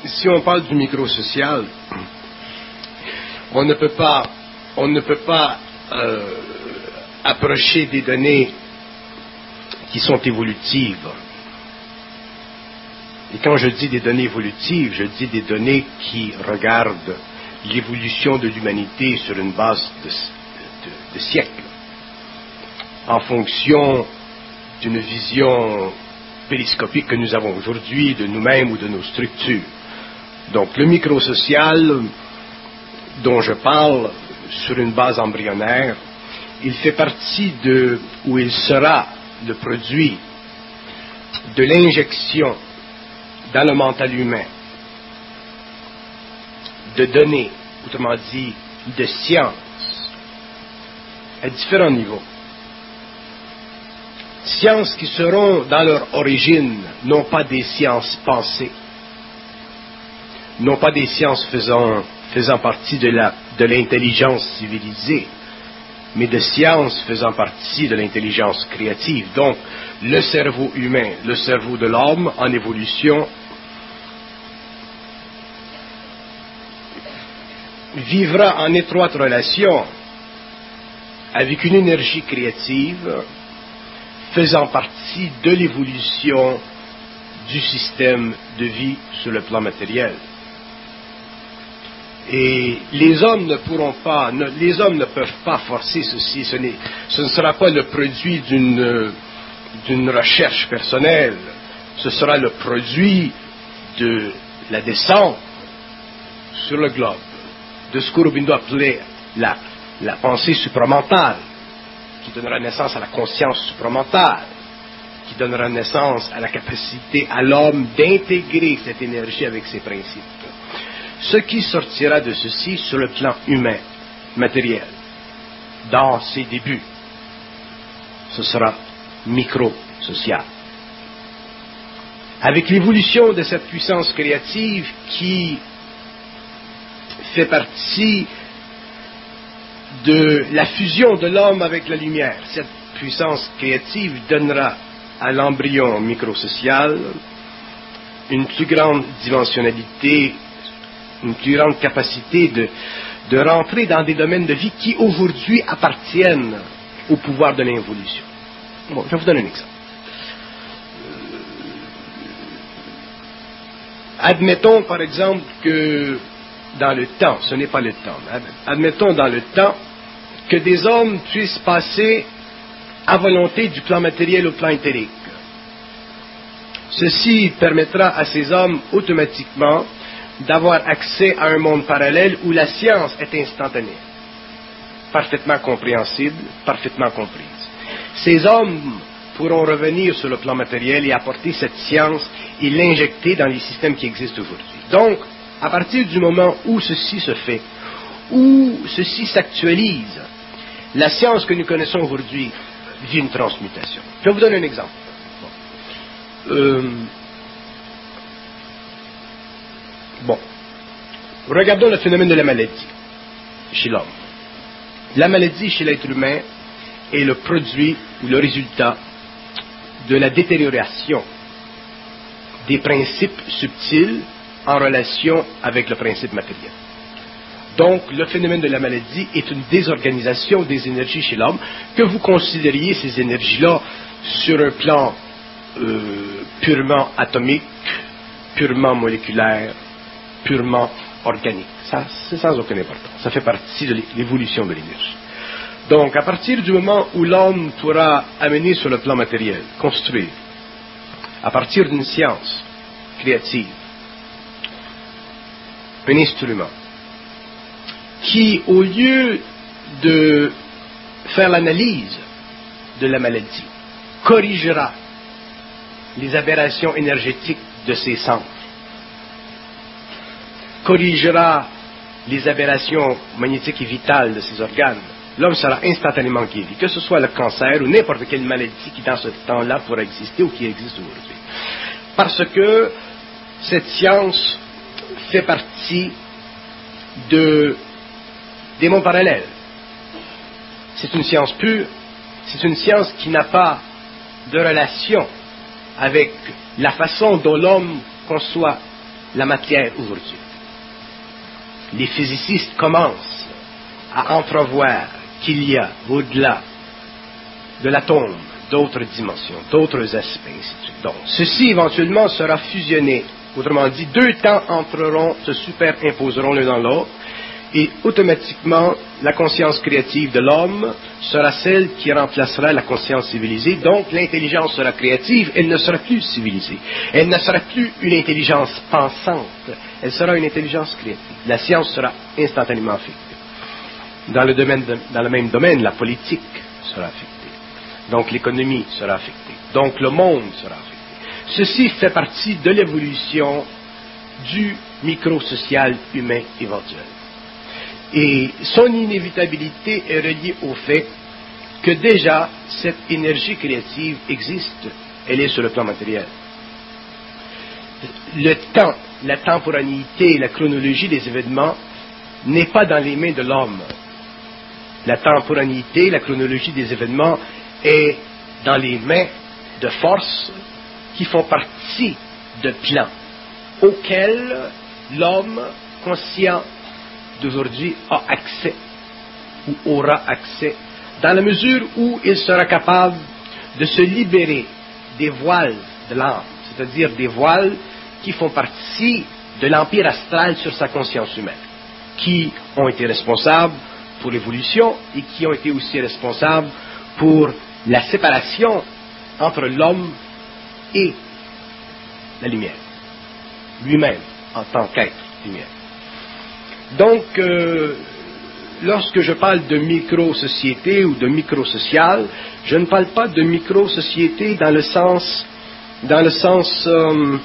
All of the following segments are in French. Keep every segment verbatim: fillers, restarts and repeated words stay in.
si on parle du microsocial, on ne peut pas, on ne peut pas euh, approcher des données qui sont évolutives. Et quand je dis des données évolutives, je dis des données qui regardent l'évolution de l'humanité sur une base de, de, de siècles, en fonction d'une vision périscopique que nous avons aujourd'hui de nous-mêmes ou de nos structures. Donc le microsocial dont je parle sur une base embryonnaire, il fait partie de, ou il sera le produit de l'injection dans le mental humain de données, autrement dit, de sciences, à différents niveaux. Sciences qui seront, dans leur origine, non pas des sciences pensées, non pas des sciences faisant, faisant partie de la, de l'intelligence civilisée, mais de sciences faisant partie de l'intelligence créative. Donc, le cerveau humain, le cerveau de l'homme en évolution, vivra en étroite relation avec une énergie créative faisant partie de l'évolution du système de vie sur le plan matériel. Et les hommes ne pourront pas, ne, les hommes ne peuvent pas forcer ceci. Ce, n'est, ce ne sera pas le produit d'une, d'une recherche personnelle. Ce sera le produit de la descente sur le globe, de ce qu'Aurobindo appelait la, la pensée supramentale, qui donnera naissance à la conscience supramentale, qui donnera naissance à la capacité à l'homme d'intégrer cette énergie avec ses principes. Ce qui sortira de ceci sur le plan humain, matériel, dans ses débuts, ce sera micro-social. Avec l'évolution de cette puissance créative qui fait partie de la fusion de l'homme avec la lumière, cette puissance créative donnera à l'embryon microsocial une plus grande dimensionnalité, une plus grande capacité de, de rentrer dans des domaines de vie qui aujourd'hui appartiennent au pouvoir de l'involution. Bon, je vais vous donner un exemple. Euh, admettons par exemple que dans le temps, ce n'est pas le temps, admettons dans le temps que des hommes puissent passer à volonté du plan matériel au plan éthérique. Ceci permettra à ces hommes automatiquement d'avoir accès à un monde parallèle où la science est instantanée, parfaitement compréhensible, parfaitement comprise. Ces hommes pourront revenir sur le plan matériel et apporter cette science et l'injecter dans les systèmes qui existent aujourd'hui. Donc, à partir du moment où ceci se fait, où ceci s'actualise, la science que nous connaissons aujourd'hui vit une transmutation. Je vais vous donner un exemple. Bon. Euh, bon. Regardons le phénomène de la maladie chez l'homme. La maladie chez l'être humain est le produit ou le résultat de la détérioration des principes subtils en relation avec le principe matériel. Donc, le phénomène de la maladie est une désorganisation des énergies chez l'homme, que vous considériez ces énergies-là sur un plan euh, purement atomique, purement moléculaire, purement organique. Ça, c'est sans aucune importance. Ça fait partie de l'évolution de l'énergie. Donc, à partir du moment où l'homme pourra amener sur le plan matériel, construire, à partir d'une science créative, un instrument qui, au lieu de faire l'analyse de la maladie, corrigera les aberrations énergétiques de ses centres, corrigera les aberrations magnétiques et vitales de ses organes, l'homme sera instantanément guéri, que ce soit le cancer ou n'importe quelle maladie qui dans ce temps-là pourra exister ou qui existe aujourd'hui. Parce que cette science fait partie de, des mondes parallèles. C'est une science pure, c'est une science qui n'a pas de relation avec la façon dont l'homme conçoit la matière aujourd'hui. Les physicists commencent à entrevoir qu'il y a, au-delà de l'atome, d'autres dimensions, d'autres aspects, ainsi de suite. Donc, ceci éventuellement sera fusionné. Autrement dit, deux temps entreront, se superimposeront l'un dans l'autre, et automatiquement, la conscience créative de l'homme sera celle qui remplacera la conscience civilisée. Donc, l'intelligence sera créative, elle ne sera plus civilisée. Elle ne sera plus une intelligence pensante, elle sera une intelligence créative. La science sera instantanément affectée. Dans le, domaine de, dans le même domaine, la politique sera affectée. Donc, l'économie sera affectée. Donc, le monde sera affecté. Ceci fait partie de l'évolution du micro-social humain éventuel. Et son inévitabilité est reliée au fait que déjà, cette énergie créative existe. Elle est sur le plan matériel. Le temps, la temporalité, la chronologie des événements n'est pas dans les mains de l'homme. La temporalité, la chronologie des événements est dans les mains de forces qui font partie de plans auxquels l'homme conscient d'aujourd'hui a accès ou aura accès dans la mesure où il sera capable de se libérer des voiles de l'âme, c'est-à-dire des voiles qui font partie de l'empire astral sur sa conscience humaine, qui ont été responsables pour l'évolution et qui ont été aussi responsables pour la séparation entre l'homme et la lumière, lui-même en tant qu'être lumière. Donc, euh, lorsque je parle de micro-société ou de micro-social, je ne parle pas de micro-société dans le sens, dans le sens euh,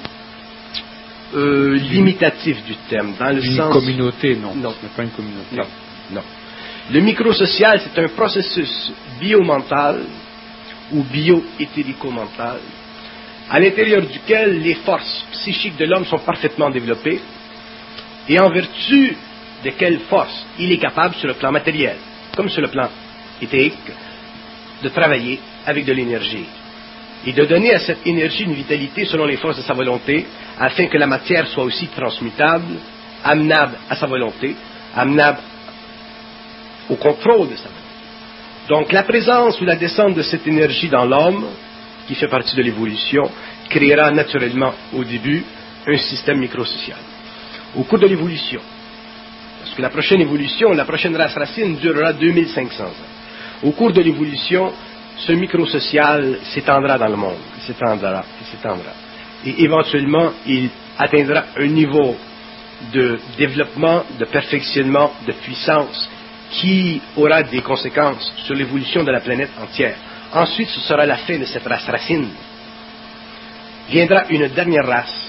euh, limitatif du terme, dans le une sens... communauté, non, non, ce n'est pas une communauté. Non, non. Le micro-social, c'est un processus biomental ou bio-éthérico-mental, à l'intérieur duquel les forces psychiques de l'homme sont parfaitement développées, et en vertu de quelle force il est capable sur le plan matériel, comme sur le plan éthique, de travailler avec de l'énergie, et de donner à cette énergie une vitalité selon les forces de sa volonté, afin que la matière soit aussi transmutable, amenable à sa volonté, amenable au contrôle de sa volonté. Donc la présence ou la descente de cette énergie dans l'homme, qui fait partie de l'évolution, créera naturellement au début un système microsocial. Au cours de l'évolution, parce que la prochaine évolution, la prochaine race racine durera deux mille cinq cents ans. Au cours de l'évolution, ce microsocial s'étendra dans le monde, il s'étendra, il s'étendra. Et éventuellement, il atteindra un niveau de développement, de perfectionnement, de puissance, qui aura des conséquences sur l'évolution de la planète entière. Ensuite, ce sera la fin de cette race racine. Viendra une dernière race.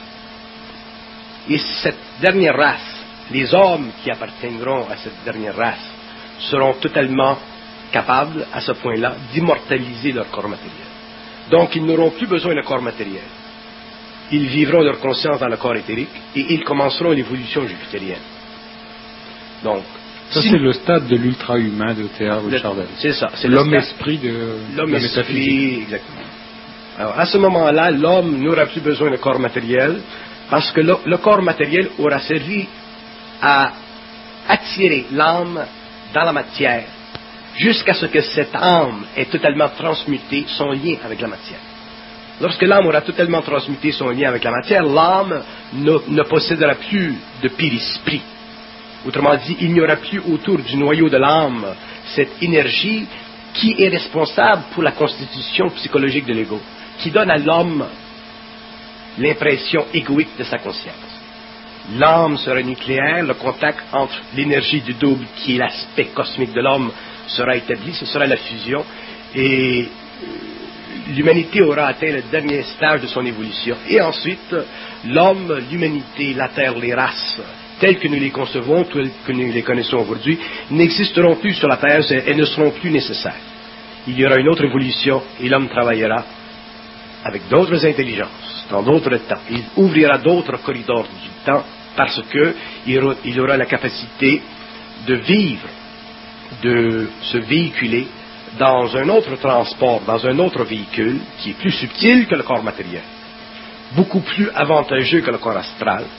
Et cette dernière race, les hommes qui appartiendront à cette dernière race, seront totalement capables, à ce point-là, d'immortaliser leur corps matériel. Donc, ils n'auront plus besoin de corps matériel. Ils vivront leur conscience dans le corps éthérique et ils commenceront l'évolution jupitérienne. Donc, ça, si c'est le stade de l'ultra-humain de Théa Chardin. C'est ça. C'est l'homme-esprit de l'homme esprit, exactement. Alors, à ce moment-là, l'homme n'aura plus besoin de corps matériel parce que le, le corps matériel aura servi à attirer l'âme dans la matière jusqu'à ce que cette âme ait totalement transmuté son lien avec la matière. Lorsque l'âme aura totalement transmuté son lien avec la matière, l'âme ne, ne possédera plus de périsprit. Autrement dit, il n'y aura plus autour du noyau de l'âme cette énergie qui est responsable pour la constitution psychologique de l'ego, qui donne à l'homme l'impression égoïque de sa conscience. L'âme sera nucléaire, le contact entre l'énergie du double, qui est l'aspect cosmique de l'homme, sera établi, ce sera la fusion, et l'humanité aura atteint le dernier stage de son évolution. Et ensuite, l'homme, l'humanité, la terre, les races, telles que nous les concevons, telles que nous les connaissons aujourd'hui, n'existeront plus sur la terre, elles ne seront plus nécessaires. Il y aura une autre évolution et l'homme travaillera avec d'autres intelligences, dans d'autres temps. Il ouvrira d'autres corridors du temps parce qu'il aura la capacité de vivre, de se véhiculer dans un autre transport, dans un autre véhicule qui est plus subtil que le corps matériel, beaucoup plus avantageux que le corps astral,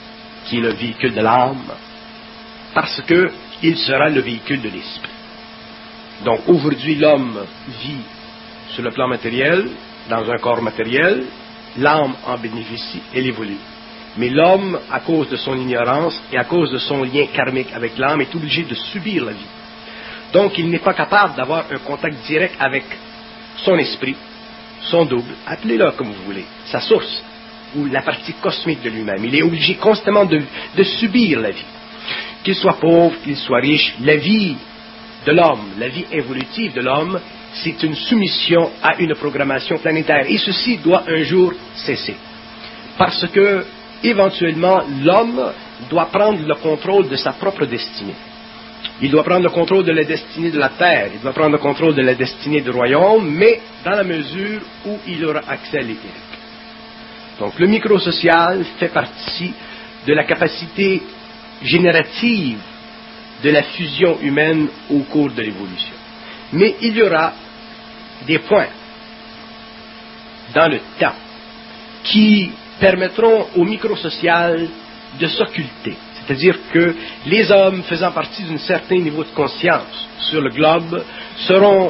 qui est le véhicule de l'âme, parce qu'il sera le véhicule de l'esprit. Donc aujourd'hui, l'homme vit sur le plan matériel, dans un corps matériel, l'âme en bénéficie, elle évolue. Mais l'homme, à cause de son ignorance et à cause de son lien karmique avec l'âme, est obligé de subir la vie. Donc il n'est pas capable d'avoir un contact direct avec son esprit, son double, appelez-le comme vous voulez, sa source, ou la partie cosmique de lui-même. Il est obligé constamment de, de subir la vie. Qu'il soit pauvre, qu'il soit riche, la vie de l'homme, la vie évolutive de l'homme, c'est une soumission à une programmation planétaire. Et ceci doit un jour cesser. Parce que, éventuellement, l'homme doit prendre le contrôle de sa propre destinée. Il doit prendre le contrôle de la destinée de la terre, il doit prendre le contrôle de la destinée du royaume, mais dans la mesure où il aura accès à l'éthérique. Donc le microsocial fait partie de la capacité générative de la fusion humaine au cours de l'évolution. Mais il y aura des points dans le temps qui permettront au microsocial de s'occulter. C'est-à-dire que les hommes faisant partie d'un certain niveau de conscience sur le globe seront,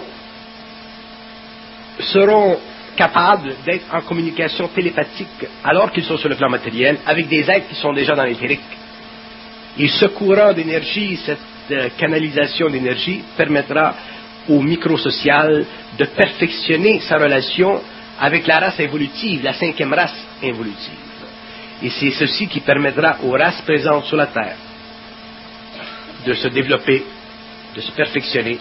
seront capables d'être en communication télépathique alors qu'ils sont sur le plan matériel avec des êtres qui sont déjà dans l'éthérique. Et ce courant d'énergie, cette euh, canalisation d'énergie permettra au microsocial de perfectionner sa relation avec la race évolutive, la cinquième race évolutive. Et c'est ceci qui permettra aux races présentes sur la Terre de se développer, de se perfectionner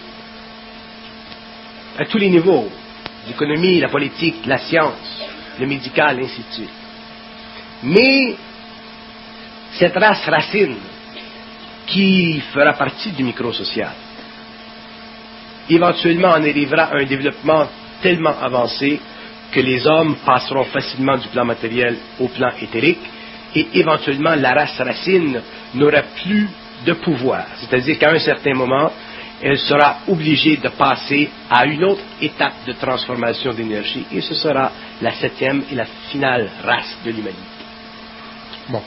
à tous les niveaux, l'économie, la politique, la science, le médical, ainsi de suite. Mais cette race racine qui fera partie du microsocial, éventuellement en arrivera à un développement tellement avancé que les hommes passeront facilement du plan matériel au plan éthérique et éventuellement la race racine n'aura plus de pouvoir. C'est-à-dire qu'à un certain moment, elle sera obligée de passer à une autre étape de transformation d'énergie et ce sera la septième et la finale race de l'humanité. Bon.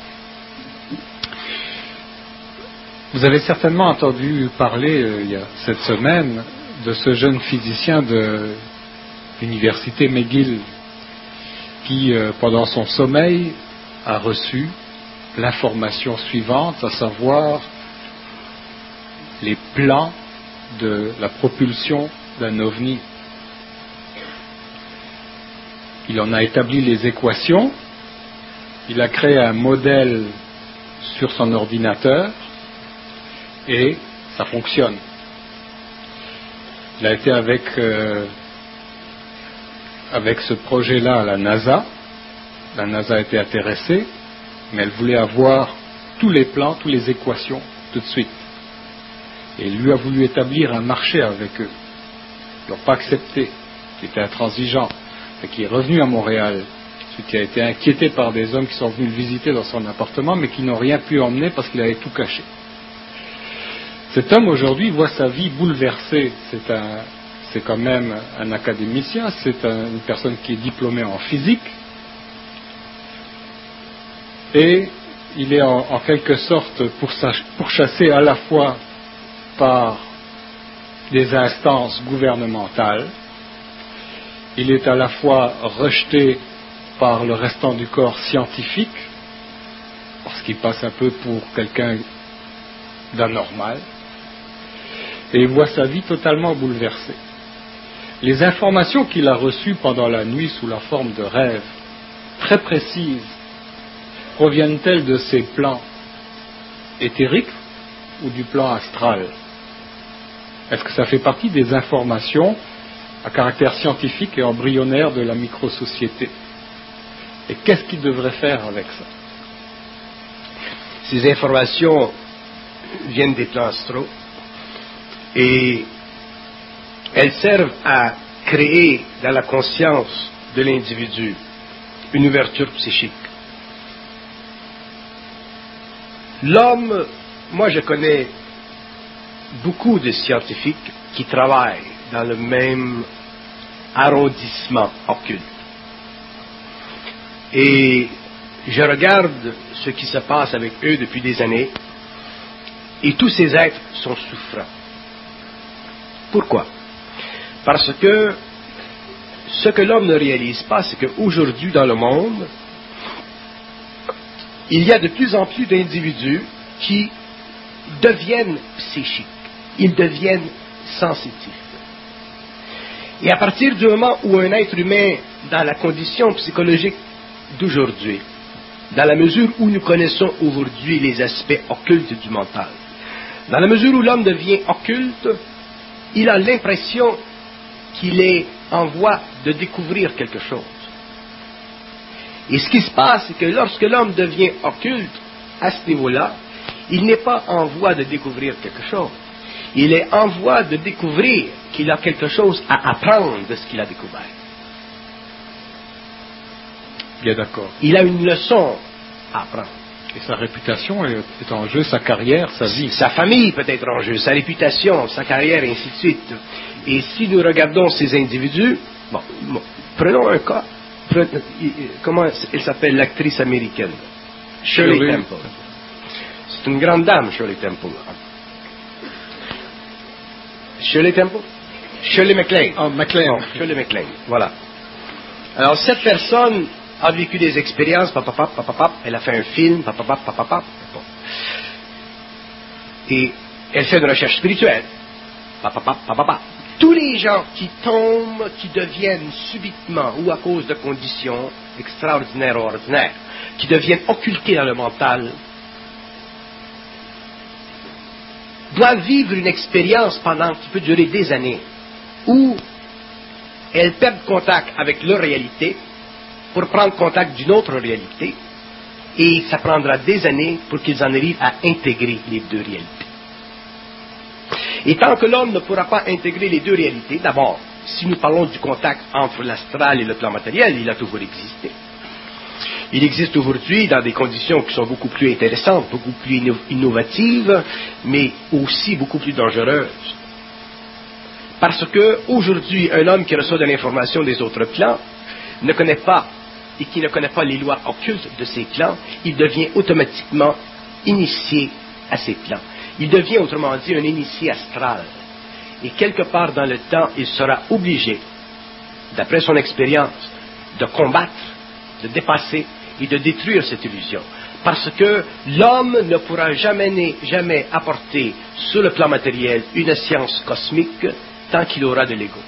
Vous avez certainement entendu parler euh, il y a cette semaine de ce jeune physicien de l'université McGill qui, euh, pendant son sommeil, a reçu l'information suivante, à savoir les plans de la propulsion d'un ovni. Il en a établi les équations, il a créé un modèle sur son ordinateur et ça fonctionne. Il a été avec euh, avec ce projet-là à la NASA. La NASA a été intéressée, mais elle voulait avoir tous les plans, toutes les équations tout de suite. Et il lui a voulu établir un marché avec eux. Ils n'ont pas accepté. Il était intransigeant. Et qui est revenu à Montréal. Celui qui a été inquiété par des hommes qui sont venus le visiter dans son appartement, mais qui n'ont rien pu emmener parce qu'il avait tout caché. Cet homme aujourd'hui voit sa vie bouleversée. C'est un, c'est quand même un académicien, c'est un, une personne qui est diplômée en physique. Et il est en, en quelque sorte pourchassé à la fois par des instances gouvernementales, il est à la fois rejeté par le restant du corps scientifique, parce qu'il passe un peu pour quelqu'un d'anormal, et il voit sa vie totalement bouleversée. Les informations qu'il a reçues pendant la nuit sous la forme de rêves, très précises, proviennent-elles de ces plans éthériques ou du plan astral? Est-ce que ça fait partie des informations à caractère scientifique et embryonnaire de la microsociété? Et qu'est-ce qu'il devrait faire avec ça? Ces informations viennent des plans astraux et elles servent à créer dans la conscience de l'individu une ouverture psychique. L'homme, moi je connais beaucoup de scientifiques qui travaillent dans le même arrondissement occulte. Et je regarde ce qui se passe avec eux depuis des années, et tous ces êtres sont souffrants. Pourquoi? Parce que ce que l'homme ne réalise pas, c'est qu'aujourd'hui dans le monde, il y a de plus en plus d'individus qui deviennent psychiques, ils deviennent sensitifs. Et à partir du moment où un être humain, dans la condition psychologique d'aujourd'hui, dans la mesure où nous connaissons aujourd'hui les aspects occultes du mental, dans la mesure où l'homme devient occulte, il a l'impression qu'il est en voie de découvrir quelque chose. Et ce qui se passe, c'est que lorsque l'homme devient occulte à ce niveau-là, il n'est pas en voie de découvrir quelque chose. Il est en voie de découvrir qu'il a quelque chose à apprendre de ce qu'il a découvert. Bien d'accord. Il a une leçon à apprendre. Et sa réputation est en jeu, sa carrière, sa vie. Sa famille peut être en jeu, sa réputation, sa carrière, et ainsi de suite. Et si nous regardons ces individus, bon, bon prenons un cas. Prenons, comment elle s'appelle, l'actrice américaine? Shirley, Shirley Temple. C'est une grande dame, Shirley Temple. Shirley Temple? Shirley MacLaine. Oh, MacLaine. Oh, Shirley MacLaine, voilà. Alors, cette personne a vécu des expériences, papapap, papapap, elle a fait un film, papapap, papapap, bon. Et elle fait une recherche spirituelle, papapap, papapap. Tous les gens qui tombent, qui deviennent subitement, ou à cause de conditions extraordinaires ou ordinaires, qui deviennent occultés dans le mental, doivent vivre une expérience pendant qui peut durer des années, où elles perdent contact avec leur réalité pour prendre contact d'une autre réalité, et ça prendra des années pour qu'ils en arrivent à intégrer les deux réalités. Et tant que l'homme ne pourra pas intégrer les deux réalités, d'abord, si nous parlons du contact entre l'astral et le plan matériel, il a toujours existé. Il existe aujourd'hui dans des conditions qui sont beaucoup plus intéressantes, beaucoup plus innovatives, mais aussi beaucoup plus dangereuses. Parce que aujourd'hui, un homme qui reçoit de l'information des autres plans ne connaît pas, et qui ne connaît pas les lois occultes de ces plans, il devient automatiquement initié à ces plans. Il devient, autrement dit, un initié astral. Et quelque part dans le temps, il sera obligé, d'après son expérience, de combattre, de dépasser et de détruire cette illusion. Parce que l'homme ne pourra jamais, jamais apporter sur le plan matériel une science cosmique tant qu'il aura de l'ego.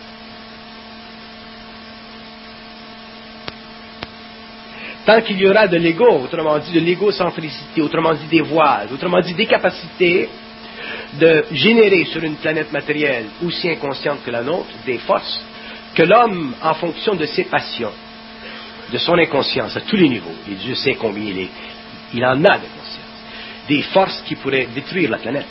Tant qu'il y aura de l'ego, autrement dit de l'égocentricité, autrement dit des voiles, autrement dit des capacités de générer sur une planète matérielle aussi inconsciente que la nôtre des forces que l'homme, en fonction de ses passions, de son inconscience à tous les niveaux, et Dieu sait combien il est, il en a de conscience, des forces qui pourraient détruire la planète.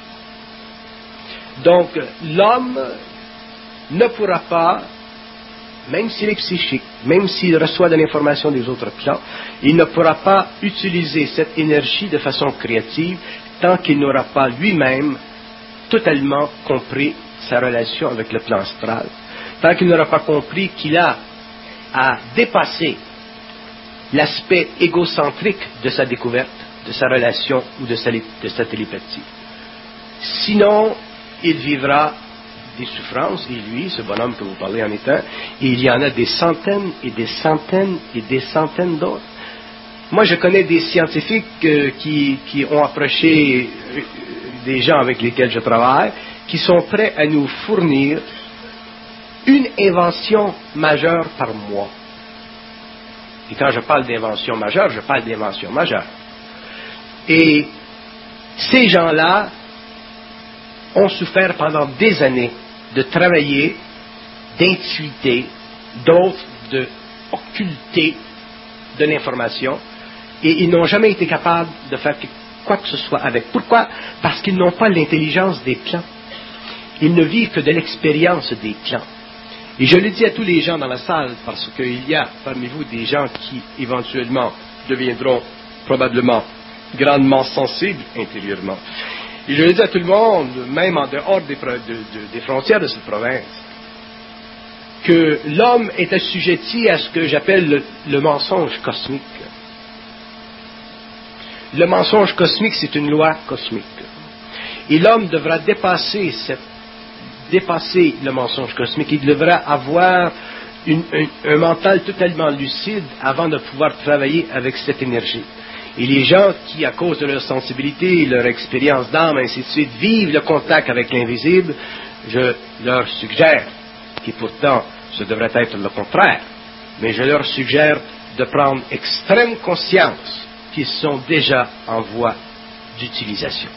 Donc, l'homme ne pourra pas, même s'il est psychique, même s'il reçoit de l'information des autres plans, il ne pourra pas utiliser cette énergie de façon créative tant qu'il n'aura pas lui-même totalement compris sa relation avec le plan astral, tant qu'il n'aura pas compris qu'il a à dépasser l'aspect égocentrique de sa découverte, de sa relation ou de sa, de sa télépathie. Sinon, il vivra des souffrances, et lui, ce bonhomme que vous parlez en étant, et il y en a des centaines et des centaines et des centaines d'autres. Moi, je connais des scientifiques euh, qui, qui ont approché euh, des gens avec lesquels je travaille, qui sont prêts à nous fournir une invention majeure par mois. Et quand je parle d'invention majeure, je parle d'invention majeure. Et ces gens-là ont souffert pendant des années de travailler, d'intuiter, d'autres de occulter de l'information, et ils n'ont jamais été capables de faire quoi que ce soit avec. Pourquoi? Parce qu'ils n'ont pas l'intelligence des plans. Ils ne vivent que de l'expérience des plans. Et je le dis à tous les gens dans la salle, parce qu'il y a parmi vous des gens qui éventuellement deviendront probablement grandement sensibles intérieurement. Et je le dis à tout le monde, même en dehors des, de, de, des frontières de cette province, que l'homme est assujetti à ce que j'appelle le, le mensonge cosmique. Le mensonge cosmique, c'est une loi cosmique. Et l'homme devra dépasser, cette, dépasser le mensonge cosmique. Il devra avoir une, un, un mental totalement lucide avant de pouvoir travailler avec cette énergie. Et les gens qui, à cause de leur sensibilité, leur expérience d'âme, ainsi de suite, vivent le contact avec l'invisible, je leur suggère, qui pourtant ce devrait être le contraire, mais je leur suggère de prendre extrême conscience qu'ils sont déjà en voie d'utilisation.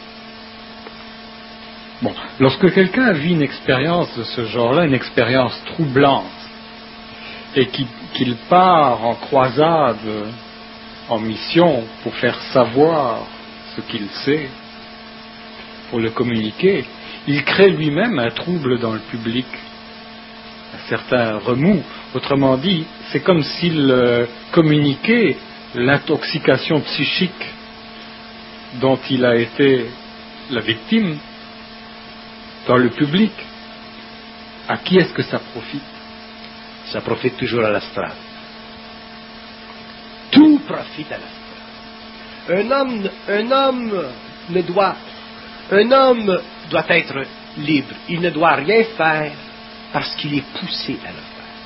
Bon, lorsque quelqu'un vit une expérience de ce genre-là, une expérience troublante, et qu'il, qu'il part en croisade, en mission, pour faire savoir ce qu'il sait, pour le communiquer, il crée lui-même un trouble dans le public, un certain remous. Autrement dit, c'est comme s'il euh, communiquait l'intoxication psychique dont il a été la victime dans le public. À qui est-ce que ça profite? Ça profite toujours à l'astral. Tout profite à l'astral. Un homme, un homme ne doit, un homme doit être libre. Il ne doit rien faire parce qu'il est poussé à le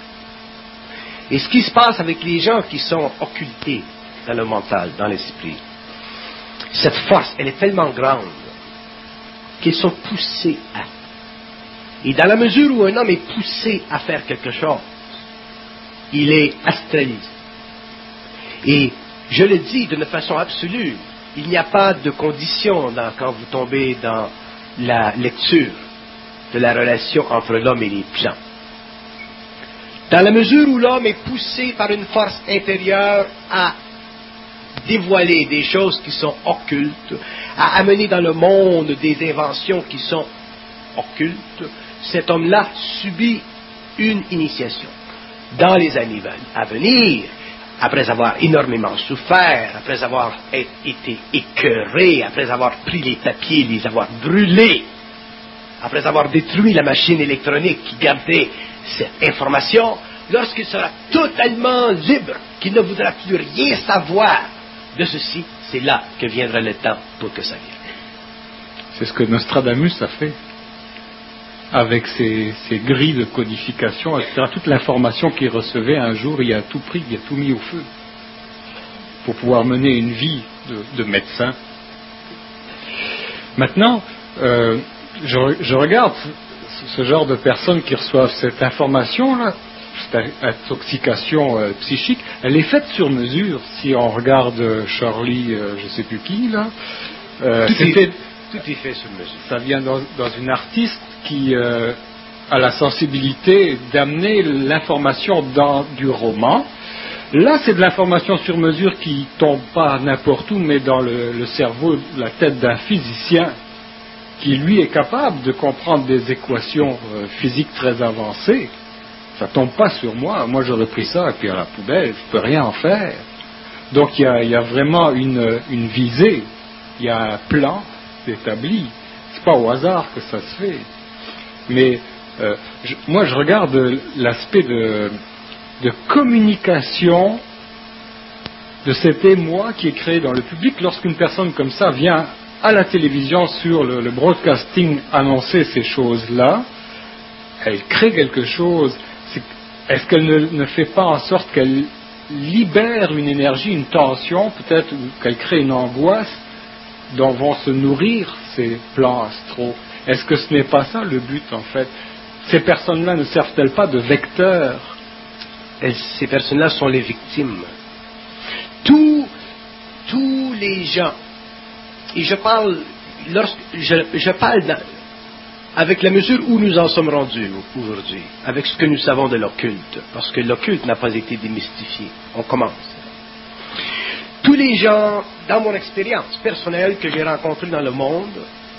faire. Et ce qui se passe avec les gens qui sont occultés dans le mental, dans l'esprit, cette force, elle est tellement grande qu'ils sont poussés à. Et dans la mesure où un homme est poussé à faire quelque chose, il est astralisé. Et je le dis d'une façon absolue, il n'y a pas de condition dans, quand vous tombez dans la lecture de la relation entre l'homme et les plans. Dans la mesure où l'homme est poussé par une force intérieure à dévoiler des choses qui sont occultes, à amener dans le monde des inventions qui sont occultes, cet homme-là subit une initiation. Dans les années à venir, après avoir énormément souffert, après avoir été écœuré, après avoir pris les papiers, les avoir brûlés, après avoir détruit la machine électronique qui gardait cette information, lorsqu'il sera totalement libre, qu'il ne voudra plus rien savoir de ceci, c'est là que viendra le temps pour que ça vienne. C'est ce que Nostradamus a fait avec ses, ses grilles de codification, et cetera. Toute l'information qu'il recevait un jour, il a tout pris, il a tout mis au feu pour pouvoir mener une vie de, de médecin. Maintenant, euh, je, je regarde ce genre de personnes qui reçoivent cette information-là, cette intoxication euh, psychique, elle est faite sur mesure. Si on regarde euh, Charlie, euh, je ne sais plus qui, là, euh, tout, c'était, est, tout est fait sur mesure. Ça vient dans, dans une artiste qui euh, a la sensibilité d'amener l'information dans du roman. Là, c'est de l'information sur mesure qui tombe pas n'importe où, mais dans le, le cerveau, la tête d'un physicien qui, lui, est capable de comprendre des équations euh, physiques très avancées. Ça tombe pas sur moi. Moi, j'aurais pris ça et puis à la poubelle, je peux rien en faire. Donc, il y a, il y a vraiment une, une visée. Il y a un plan établi. C'est pas au hasard que ça se fait. Mais euh, je, moi, je regarde l'aspect de, de communication de cet émoi qui est créé dans le public lorsqu'une personne comme ça vient à la télévision sur le, le broadcasting annoncer ces choses-là. Elle crée quelque chose. C'est, est-ce qu'elle ne, ne fait pas en sorte qu'elle libère une énergie, une tension, peut-être, ou qu'elle crée une angoisse dont vont se nourrir ces plans astraux? Est-ce que ce n'est pas ça le but, en fait? Ces personnes-là ne servent-elles pas de vecteurs? Et ces personnes-là sont les victimes. Tous, tous les gens, et je parle, lorsque, je, je parle dans, avec la mesure où nous en sommes rendus aujourd'hui, avec ce que nous savons de l'occulte, parce que l'occulte n'a pas été démystifié. On commence. Tous les gens, dans mon expérience personnelle que j'ai rencontrée dans le monde,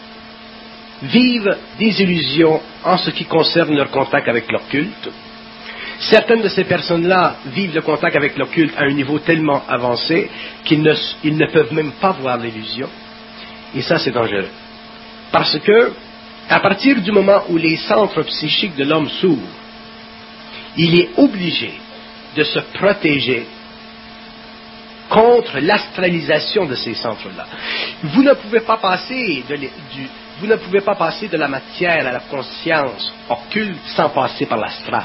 vivent des illusions en ce qui concerne leur contact avec l'occulte. Certaines de ces personnes-là vivent le contact avec l'occulte à un niveau tellement avancé qu'ils ne, ils ne peuvent même pas voir l'illusion. Et ça, c'est dangereux. Parce que, à partir du moment où les centres psychiques de l'homme s'ouvrent, il est obligé de se protéger contre l'astralisation de ces centres-là. Vous ne pouvez pas passer de, du, vous ne pouvez pas passer de la matière à la conscience occulte sans passer par l'astral.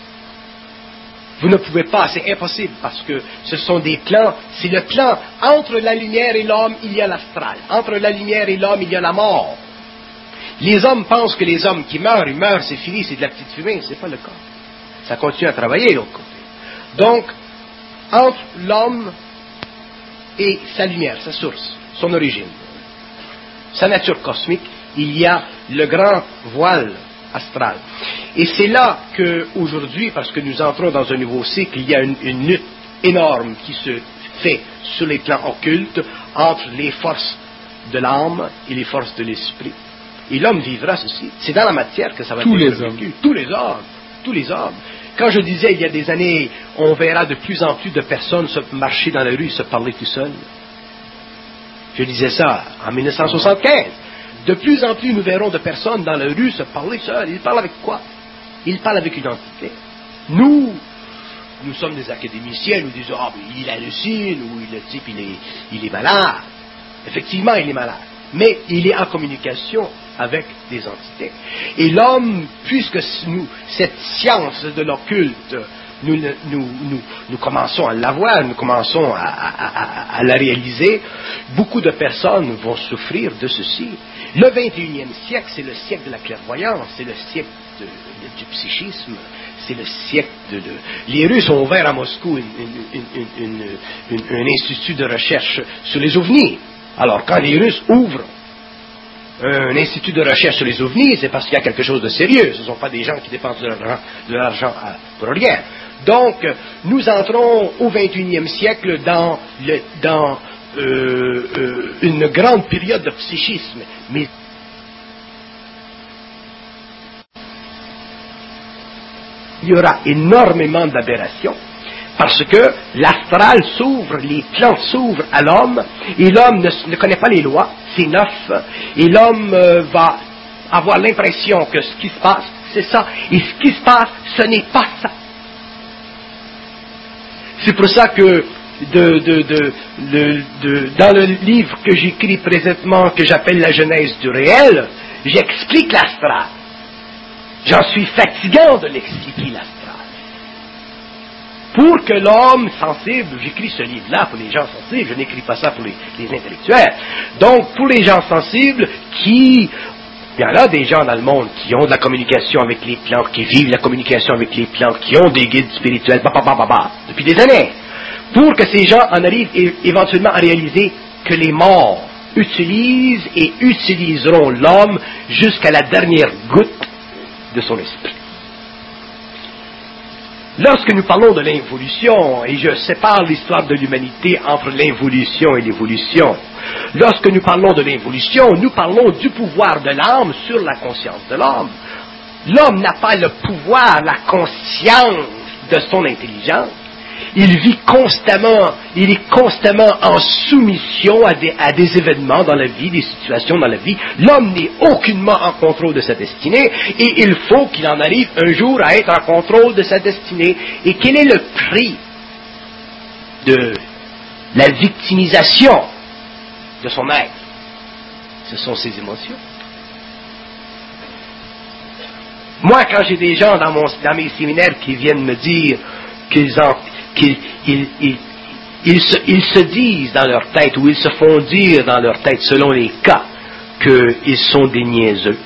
Vous ne pouvez pas, c'est impossible, parce que ce sont des plans, c'est le plan, entre la lumière et l'homme, il y a l'astral. Entre la lumière et l'homme, il y a la mort. Les hommes pensent que les hommes qui meurent, ils meurent, c'est fini, c'est de la petite fumée, c'est pas le cas. Ça continue à travailler de l'autre côté. Donc, entre l'homme et sa lumière, sa source, son origine, sa nature cosmique, il y a le grand voile astral. Et c'est là qu'aujourd'hui, parce que nous entrons dans un nouveau cycle, il y a une, une lutte énorme qui se fait sur les plans occultes entre les forces de l'âme et les forces de l'esprit. Et l'homme vivra ceci. C'est dans la matière que ça va tous être les vécu. Tous les hommes. Tous les hommes. Quand je disais il y a des années, on verra de plus en plus de personnes se marcher dans la rue et se parler tout seul. Je disais ça en mille neuf cent soixante-quinze. De plus en plus, nous verrons de personnes dans la rue se parler seuls. Ils parlent avec quoi? Ils parlent avec une entité. Nous, nous sommes des académiciens, nous disons, ah, mais il hallucine, ou le type, il est, il est malade. Effectivement, il est malade. Mais il est en communication avec des entités. Et l'homme, puisque nous, cette science de l'occulte, nous, nous, nous, nous commençons à l'avoir, nous commençons à, à, à, à la réaliser, beaucoup de personnes vont souffrir de ceci. Le vingt et unième siècle, c'est le siècle de la clairvoyance, c'est le siècle de, de, du psychisme, c'est le siècle de, de... Les Russes ont ouvert à Moscou une, une, une, une, un institut de recherche sur les ovnis. Alors, quand les Russes ouvrent un institut de recherche sur les ovnis, c'est parce qu'il y a quelque chose de sérieux. Ce ne sont pas des gens qui dépensent de l'argent, de l'argent pour rien. Donc, nous entrons au vingt et unième siècle dans, le, dans euh, euh, une grande période de psychisme. Mais il y aura énormément d'aberrations. Parce que l'astral s'ouvre, les plans s'ouvrent à l'homme, et l'homme ne, ne connaît pas les lois, c'est neuf, et l'homme euh, va avoir l'impression que ce qui se passe, c'est ça, et ce qui se passe, ce n'est pas ça. C'est pour ça que de, de, de, de, de, dans le livre que j'écris présentement, que j'appelle La Genèse du réel, j'explique l'astral. J'en suis fatigant de l'expliquer, l'astral. Pour que l'homme sensible, j'écris ce livre-là pour les gens sensibles, je n'écris pas ça pour les, les intellectuels. Donc, pour les gens sensibles qui, il y en a des gens dans le monde qui ont de la communication avec les plans, qui vivent la communication avec les plans, qui ont des guides spirituels, bah, bah, bah, bah, bah, depuis des années. Pour que ces gens en arrivent é- éventuellement à réaliser que les morts utilisent et utiliseront l'homme jusqu'à la dernière goutte de son esprit. Lorsque nous parlons de l'involution, et je sépare l'histoire de l'humanité entre l'involution et l'évolution, lorsque nous parlons de l'involution, nous parlons du pouvoir de l'âme sur la conscience de l'homme. L'homme n'a pas le pouvoir, la conscience de son intelligence. Il vit constamment, il est constamment en soumission à des, à des événements dans la vie, des situations dans la vie. L'homme n'est aucunement en contrôle de sa destinée et il faut qu'il en arrive un jour à être en contrôle de sa destinée. Et quel est le prix de la victimisation de son être? Ce sont ses émotions. Moi, quand j'ai des gens dans, mon, dans mes séminaires qui viennent me dire qu'ils en qu'ils ils, ils, ils, se, ils se disent dans leur tête, ou ils se font dire dans leur tête, selon les cas, qu'ils sont des niaiseux,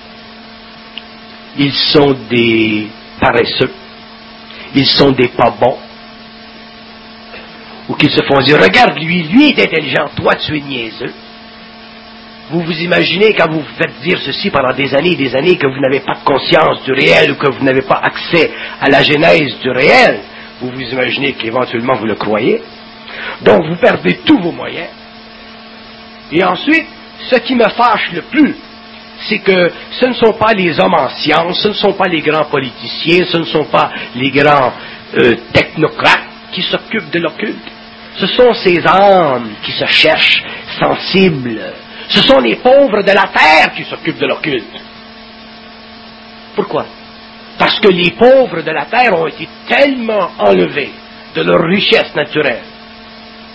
ils sont des paresseux, ils sont des pas bons, ou qu'ils se font dire, regarde lui, lui est intelligent, toi tu es niaiseux. Vous vous imaginez, quand vous vous faites dire ceci pendant des années et des années, que vous n'avez pas de conscience du réel, ou que vous n'avez pas accès à la genèse du réel, vous vous imaginez qu'éventuellement vous le croyez. Donc vous perdez tous vos moyens. Et ensuite, ce qui me fâche le plus, c'est que ce ne sont pas les hommes en sciences, ce ne sont pas les grands politiciens, ce ne sont pas les grands euh, technocrates qui s'occupent de l'occulte. Ce sont ces âmes qui se cherchent sensibles. Ce sont les pauvres de la terre qui s'occupent de l'occulte. Pourquoi? Parce que les pauvres de la terre ont été tellement enlevés de leur richesse naturelle.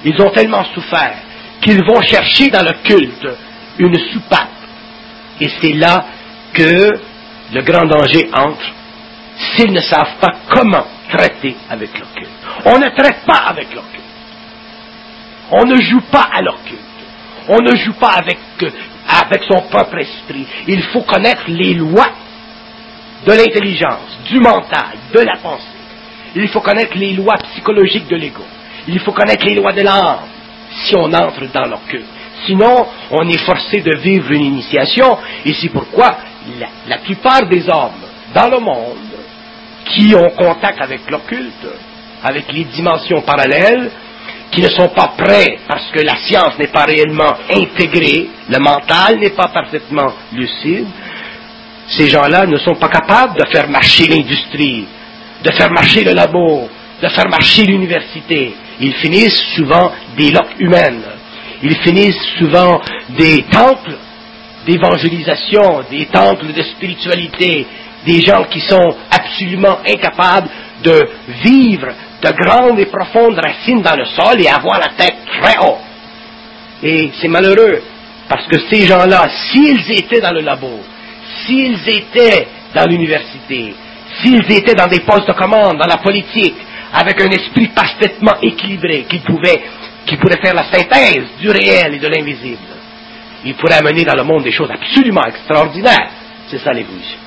ils ont tellement souffert qu'ils vont chercher dans le culte une soupape. Et c'est là que le grand danger entre, s'ils ne savent pas comment traiter avec l'occulte. On ne traite pas avec l'occulte. On ne joue pas à l'occulte. On ne joue pas avec, avec son propre esprit. Il faut connaître les lois de l'intelligence, du mental, de la pensée. Il faut connaître les lois psychologiques de l'ego. Il faut connaître les lois de l'âme si on entre dans l'occulte. Sinon, on est forcé de vivre une initiation, et c'est pourquoi la, la plupart des hommes dans le monde qui ont contact avec l'occulte, avec les dimensions parallèles, qui ne sont pas prêts parce que la science n'est pas réellement intégrée, le mental n'est pas parfaitement lucide, ces gens-là ne sont pas capables de faire marcher l'industrie, de faire marcher le labo, de faire marcher l'université. Ils finissent souvent des loques humaines. Ils finissent souvent des temples d'évangélisation, des temples de spiritualité, des gens qui sont absolument incapables de vivre de grandes et profondes racines dans le sol et avoir la tête très haute. Et c'est malheureux, parce que ces gens-là, s'ils étaient dans le labo, s'ils étaient dans l'université, s'ils étaient dans des postes de commande, dans la politique, avec un esprit parfaitement équilibré, qu'ils pouvaient, qu'ils pourraient faire la synthèse du réel et de l'invisible, ils pourraient amener dans le monde des choses absolument extraordinaires. C'est ça l'évolution.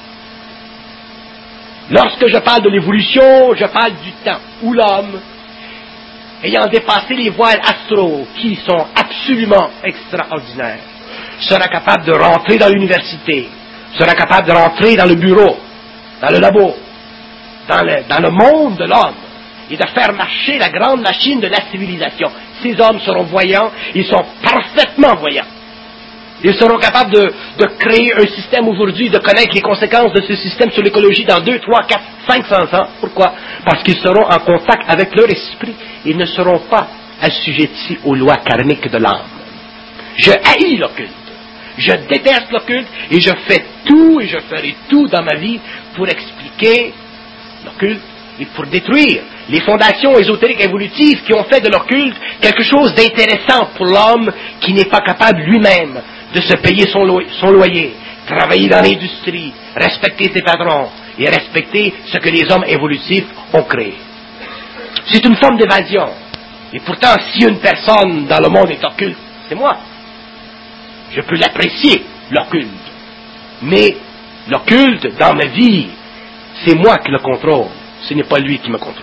Lorsque je parle de l'évolution, je parle du temps où l'homme, ayant dépassé les voiles astraux, qui sont absolument extraordinaires, sera capable de rentrer dans l'université, sera capable de rentrer dans le bureau, dans le labo, dans le, dans le monde de l'homme, et de faire marcher la grande machine de la civilisation. Ces hommes seront voyants, ils sont parfaitement voyants. Ils seront capables de, de créer un système aujourd'hui, de connaître les conséquences de ce système sur l'écologie dans deux, trois, quatre, cinq cents ans. Pourquoi? Parce qu'ils seront en contact avec leur esprit. Ils ne seront pas assujettis aux lois karmiques de l'âme. Je haïs l'occulte. Je déteste l'occulte et je fais tout et je ferai tout dans ma vie pour expliquer l'occulte et pour détruire les fondations ésotériques évolutives qui ont fait de l'occulte quelque chose d'intéressant pour l'homme qui n'est pas capable lui-même de se payer son, lo- son loyer, travailler dans l'industrie, respecter ses patrons et respecter ce que les hommes évolutifs ont créé. C'est une forme d'évasion. Et pourtant, si une personne dans le monde est occulte, c'est moi. Je peux l'apprécier, l'occulte. Mais l'occulte, dans ma vie, c'est moi qui le contrôle. Ce n'est pas lui qui me contrôle.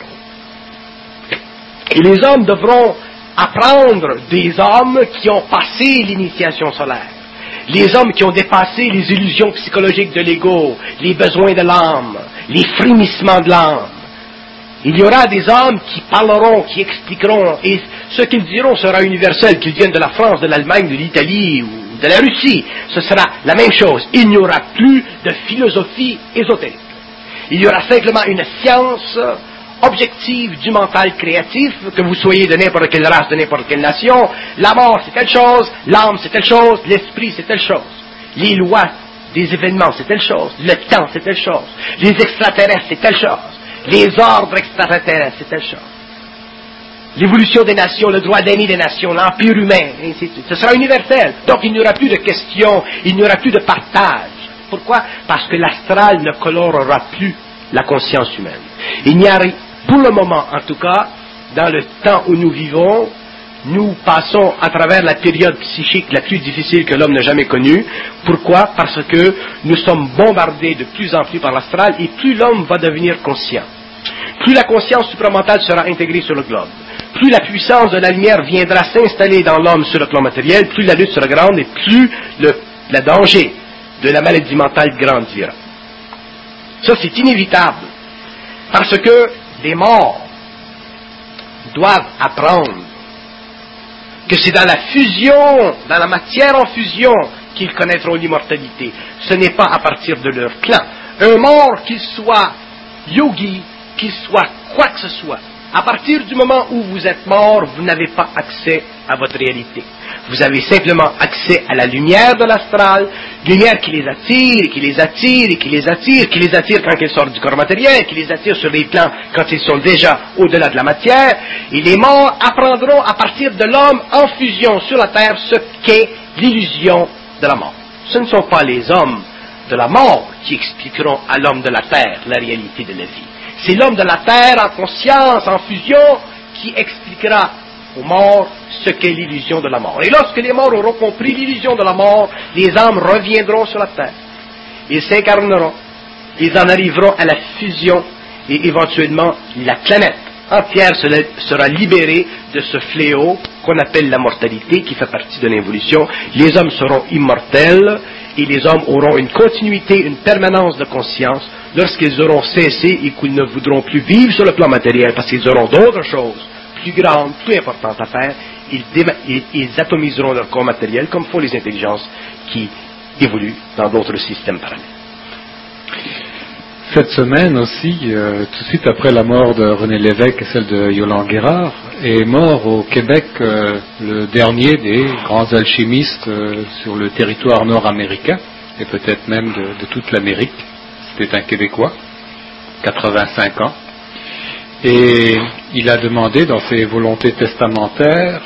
Et les hommes devront apprendre des hommes qui ont passé l'initiation solaire. Les hommes qui ont dépassé les illusions psychologiques de l'ego, les besoins de l'âme, les frémissements de l'âme. Il y aura des hommes qui parleront, qui expliqueront, et ce qu'ils diront sera universel, qu'ils viennent de la France, de l'Allemagne, de l'Italie ou de la Russie. Ce sera la même chose. Il n'y aura plus de philosophie ésotérique. Il y aura simplement une science objective du mental créatif, que vous soyez de n'importe quelle race, de n'importe quelle nation. La mort, c'est telle chose, l'âme, c'est telle chose, l'esprit, c'est telle chose. Les lois des événements, c'est telle chose, le temps, c'est telle chose, les extraterrestres, c'est telle chose, les ordres extraterrestres, c'est telle chose. L'évolution des nations, le droit d'aimer des nations, l'empire humain, et ainsi de suite. Ce sera universel. Donc il n'y aura plus de questions, il n'y aura plus de partage. Pourquoi? Parce que l'astral ne colorera plus la conscience humaine. Il n'y a, pour le moment en tout cas, dans le temps où nous vivons, nous passons à travers la période psychique la plus difficile que l'homme n'a jamais connue. Pourquoi? Parce que nous sommes bombardés de plus en plus par l'astral et plus l'homme va devenir conscient. Plus la conscience supramentale sera intégrée sur le globe, plus la puissance de la lumière viendra s'installer dans l'homme sur le plan matériel, plus la lutte sera grande et plus le, le danger de la maladie mentale grandira. Ça, c'est inévitable, parce que les morts doivent apprendre que c'est dans la fusion, dans la matière en fusion, qu'ils connaîtront l'immortalité. Ce n'est pas à partir de leur clan. Un mort, qu'il soit yogi, qu'il soit quoi que ce soit, à partir du moment où vous êtes mort, vous n'avez pas accès à votre réalité. Vous avez simplement accès à la lumière de l'astral, Lumière qui les attire, et qui les attire, et qui les attire, qui les attire quand ils sortent du corps matériel, qui les attire sur les plans quand ils sont déjà au-delà de la matière. Et les morts apprendront à partir de l'homme en fusion sur la terre ce qu'est l'illusion de la mort. Ce ne sont pas les hommes de la mort qui expliqueront à l'homme de la terre la réalité de la vie. C'est l'homme de la terre en conscience, en fusion, qui expliquera aux morts ce qu'est l'illusion de la mort. Et lorsque les morts auront compris l'illusion de la mort, les âmes reviendront sur la terre. Ils s'incarneront. Ils en arriveront à la fusion et éventuellement la planète entière sera libérée de ce fléau qu'on appelle la mortalité qui fait partie de l'évolution. Les hommes seront immortels et les hommes auront une continuité, une permanence de conscience lorsqu'ils auront cessé et qu'ils ne voudront plus vivre sur le plan matériel parce qu'ils auront d'autres choses plus grandes, plus importantes à faire. Ils, ils, ils atomiseront leur corps matériel comme font les intelligences qui évoluent dans d'autres systèmes parallèles. Cette semaine aussi, euh, tout de suite après la mort de René Lévesque et celle de Yolande Guérard, est mort au Québec euh, le dernier des grands alchimistes euh, sur le territoire nord-américain, et peut-être même de, de toute l'Amérique. C'était un Québécois, quatre-vingt-cinq ans, et il a demandé dans ses volontés testamentaires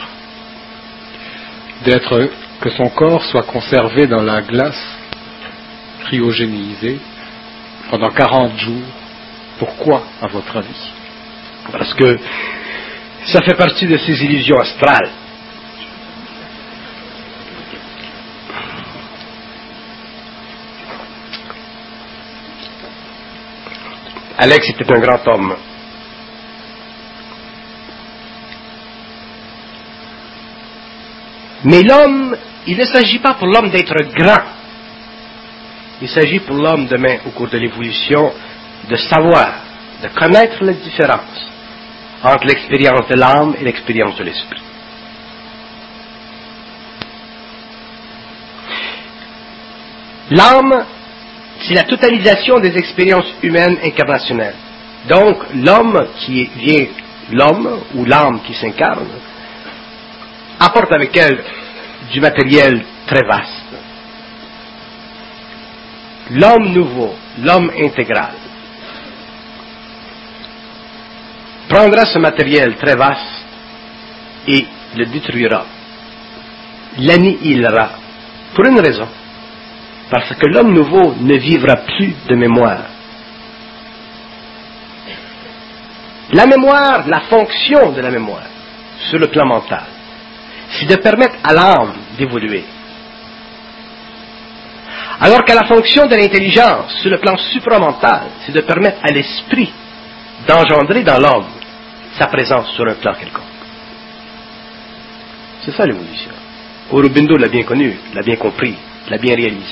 d'être, que son corps soit conservé dans la glace cryogénisée pendant quarante jours. Pourquoi, à votre avis? Parce que ça fait partie de ces illusions astrales. Alex était un grand homme. Mais l'homme, il ne s'agit pas pour l'homme d'être grand. Il s'agit pour l'homme demain, au cours de l'évolution, de savoir, de connaître la différence entre l'expérience de l'âme et l'expérience de l'esprit. L'âme, c'est la totalisation des expériences humaines incarnationnelles. Donc, l'homme qui vient, l'homme ou l'âme qui s'incarne, apporte avec elle du matériel très vaste. L'homme nouveau, l'homme intégral, prendra ce matériel très vaste et le détruira, l'annihilera, pour une raison, parce que l'homme nouveau ne vivra plus de mémoire. La mémoire, la fonction de la mémoire, sur le plan mental, c'est de permettre à l'âme d'évoluer. Alors que la fonction de l'intelligence, sur le plan supramental, c'est de permettre à l'esprit d'engendrer dans l'homme sa présence sur un plan quelconque. C'est ça l'évolution. Aurobindo l'a bien connu, l'a bien compris, l'a bien réalisé.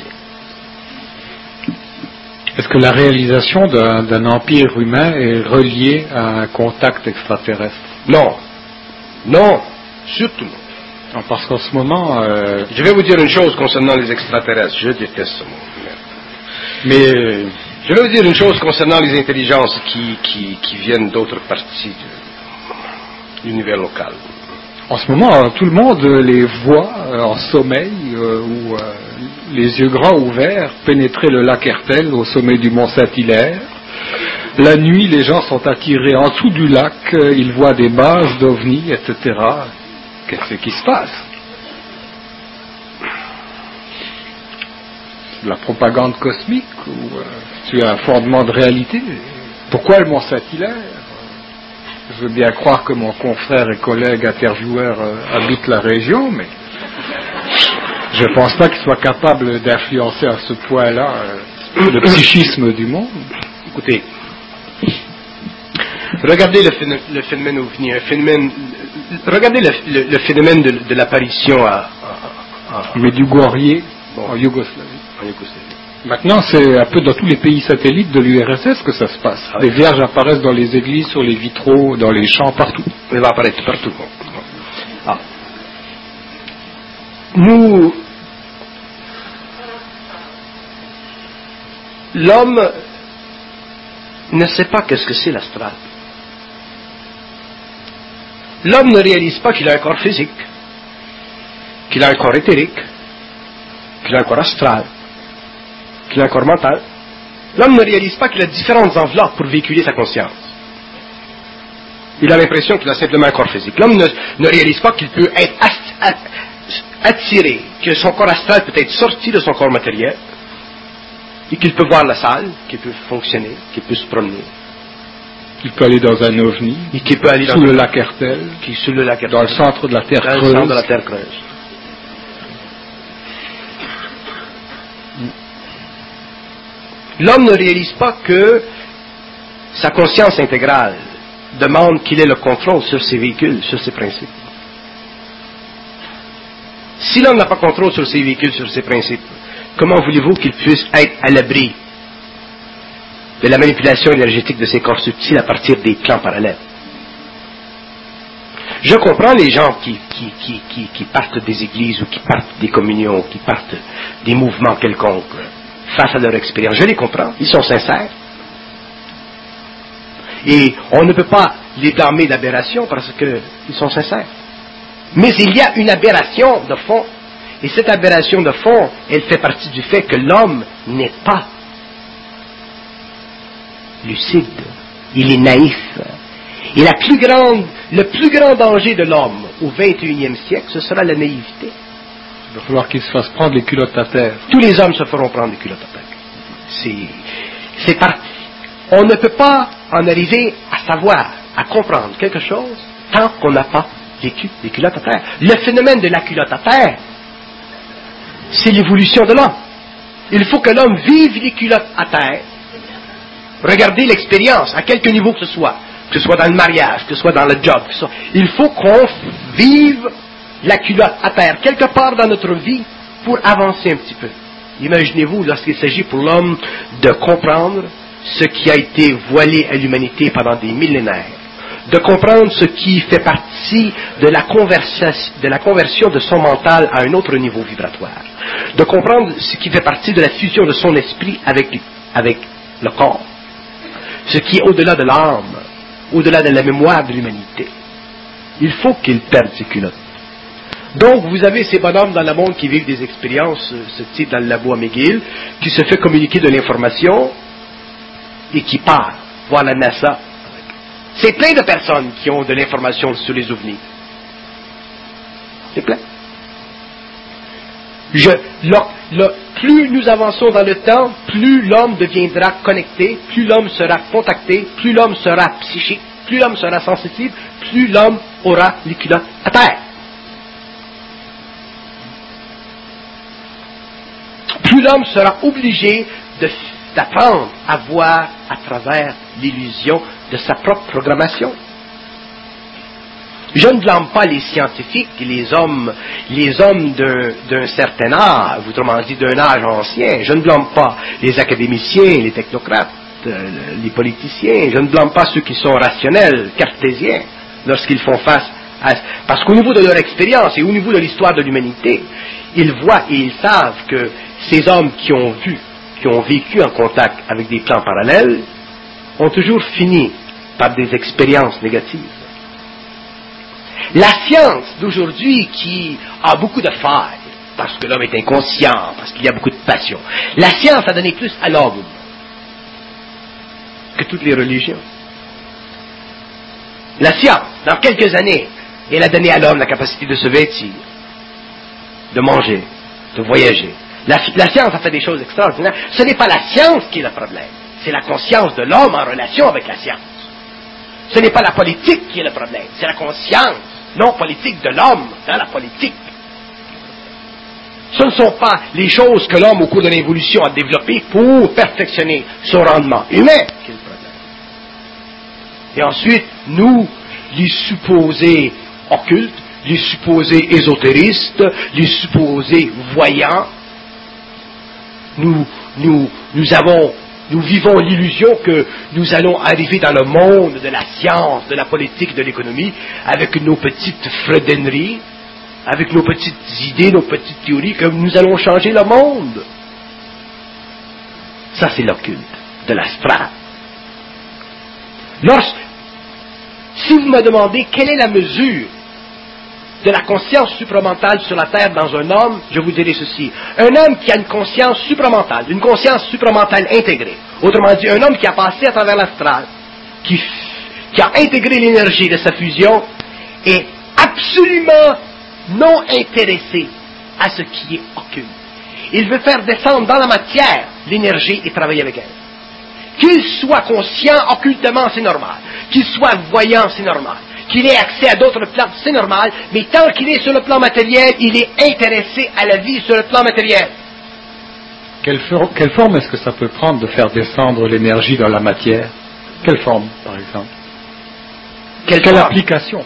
Est-ce que la réalisation d'un, d'un empire humain est reliée à un contact extraterrestre? Non. Non. Surtout non. Non, parce qu'en ce moment... Euh... Je vais vous dire une chose concernant les extraterrestres. Je déteste ce mot. Mais euh, je vais vous dire une chose concernant les intelligences qui, qui, qui viennent d'autres parties de l'univers local. En ce moment, tout le monde les voit euh, en sommeil euh, ou euh, les yeux grands ouverts pénétrer le lac Hertel au sommet du mont Saint-Hilaire. La nuit, les gens sont attirés en dessous du lac, euh, ils voient des bases d'ovnis, et cetera. Qu'est-ce qui se passe? De la propagande cosmique ou euh, tu as un fondement de réalité? Pourquoi le mont Saint-Hilaire? Je veux bien croire que mon confrère et collègue intervieweur euh, habite la région, mais je ne pense pas qu'il soit capable d'influencer à ce point-là euh, le psychisme du monde. Écoutez, regardez le phénomène, le phénomène ovni, un phénomène, regardez le, le, le phénomène de, de l'apparition à, à, à Medjugorje, bon, en Yougoslavie. En Yougoslavie. Maintenant, c'est un peu dans tous les pays satellites de l'U R S S que ça se passe. Ah, les vierges apparaissent dans les églises, sur les vitraux, dans les champs, partout. Elles vont apparaître partout. Ah. Nous, l'homme ne sait pas qu'est-ce que c'est l'astral. L'homme ne réalise pas qu'il a un corps physique, qu'il a un corps éthérique, qu'il a un corps astral, qu'il a un corps mental. L'homme ne réalise pas qu'il a différentes enveloppes pour véhiculer sa conscience. Il a l'impression qu'il a simplement un corps physique. L'homme ne, ne réalise pas qu'il peut être attiré, que son corps astral peut être sorti de son corps matériel, et qu'il peut voir la salle, qu'il peut fonctionner, qu'il peut se promener. Qu'il peut aller dans un ovni, et qu'il peut aller sous, dans le lac Hertel, qui, sous le lac Hertel, dans le centre de la Terre dans creuse. le centre de la Terre creuse. L'homme ne réalise pas que sa conscience intégrale demande qu'il ait le contrôle sur ses véhicules, sur ses principes. Si l'homme n'a pas contrôle sur ses véhicules, sur ses principes, comment voulez-vous qu'il puisse être à l'abri de la manipulation énergétique de ses corps subtils à partir des plans parallèles? Je comprends les gens qui, qui, qui, qui, qui partent des églises ou qui partent des communions, qui partent des mouvements quelconques face à leur expérience. Je les comprends, ils sont sincères. Et on ne peut pas les blâmer d'aberration parce qu'ils sont sincères. Mais il y a une aberration de fond. Et cette aberration de fond, elle fait partie du fait que l'homme n'est pas lucide. Il est naïf. Et la plus grande, le plus grand danger de l'homme au vingt et unième siècle, ce sera la naïveté. Il va falloir qu'il se fasse prendre les culottes à terre. Tous les hommes se feront prendre les culottes à terre. C'est, c'est par... On ne peut pas en arriver à savoir, à comprendre quelque chose, tant qu'on n'a pas vécu les culottes à terre. Le phénomène de la culotte à terre, c'est l'évolution de l'homme. Il faut que l'homme vive les culottes à terre. Regardez l'expérience, à quelque niveau que ce soit, que ce soit dans le mariage, que ce soit dans le job, que ce soit, il faut qu'on vive la culotte à terre, quelque part dans notre vie, pour avancer un petit peu. Imaginez-vous, lorsqu'il s'agit pour l'homme de comprendre ce qui a été voilé à l'humanité pendant des millénaires, de comprendre ce qui fait partie de la, de la conversion de son mental à un autre niveau vibratoire, de comprendre ce qui fait partie de la fusion de son esprit avec, avec le corps, ce qui est au-delà de l'âme, au-delà de la mémoire de l'humanité. Il faut qu'il perde ses culottes. Donc, vous avez ces bonhommes dans le monde qui vivent des expériences, ce type dans le labo à McGill, qui se fait communiquer de l'information et qui part voir la NASA. C'est plein de personnes qui ont de l'information sur les ovnis. C'est plein. Je, le, le, plus nous avançons dans le temps, plus l'homme deviendra connecté, plus l'homme sera contacté, plus l'homme sera psychique, plus l'homme sera sensible, plus l'homme aura les culottes à terre. Plus l'homme sera obligé de, d'apprendre à voir à travers l'illusion de sa propre programmation. Je ne blâme pas les scientifiques, les hommes, les hommes d'un, d'un certain âge, autrement dit d'un âge ancien. Je ne blâme pas les académiciens, les technocrates, les politiciens. Je ne blâme pas ceux qui sont rationnels, cartésiens, lorsqu'ils font face à... Parce qu'au niveau de leur expérience et au niveau de l'histoire de l'humanité, ils voient et ils savent que ces hommes qui ont vu, qui ont vécu en contact avec des plans parallèles, ont toujours fini par des expériences négatives. La science d'aujourd'hui qui a beaucoup de failles, parce que l'homme est inconscient, parce qu'il y a beaucoup de passion, la science a donné plus à l'homme que toutes les religions. La science, dans quelques années, elle a donné à l'homme la capacité de se vêtir, de manger, de voyager. La, la science a fait des choses extraordinaires. Ce n'est pas la science qui est le problème, c'est la conscience de l'homme en relation avec la science. Ce n'est pas la politique qui est le problème, c'est la conscience non politique de l'homme dans la politique. Ce ne sont pas les choses que l'homme, au cours de l'évolution, a développées pour perfectionner son rendement humain qui est le problème. Et ensuite, nous, les supposés occultes, les supposés ésotéristes, les supposés voyants, nous, nous, nous avons Nous vivons l'illusion que nous allons arriver dans le monde de la science, de la politique, de l'économie, avec nos petites fredonneries, avec nos petites idées, nos petites théories, que nous allons changer le monde. Ça, c'est l'occulte, de l'astral. Lorsque, si vous me demandez quelle est la mesure de la conscience supramentale sur la Terre dans un homme, je vous dirai ceci. Un homme qui a une conscience supramentale, une conscience supramentale intégrée, autrement dit, un homme qui a passé à travers l'astral, qui, qui a intégré l'énergie de sa fusion, est absolument non intéressé à ce qui est occulte. Il veut faire descendre dans la matière l'énergie et travailler avec elle. Qu'il soit conscient occultement, c'est normal. Qu'il soit voyant, c'est normal. Qu'il ait accès à d'autres plans, c'est normal. Mais tant qu'il est sur le plan matériel, il est intéressé à la vie sur le plan matériel. Quelle, for- quelle forme est-ce que ça peut prendre de faire descendre l'énergie dans la matière? Quelle forme, par exemple? Quelle, Quelle forme? application?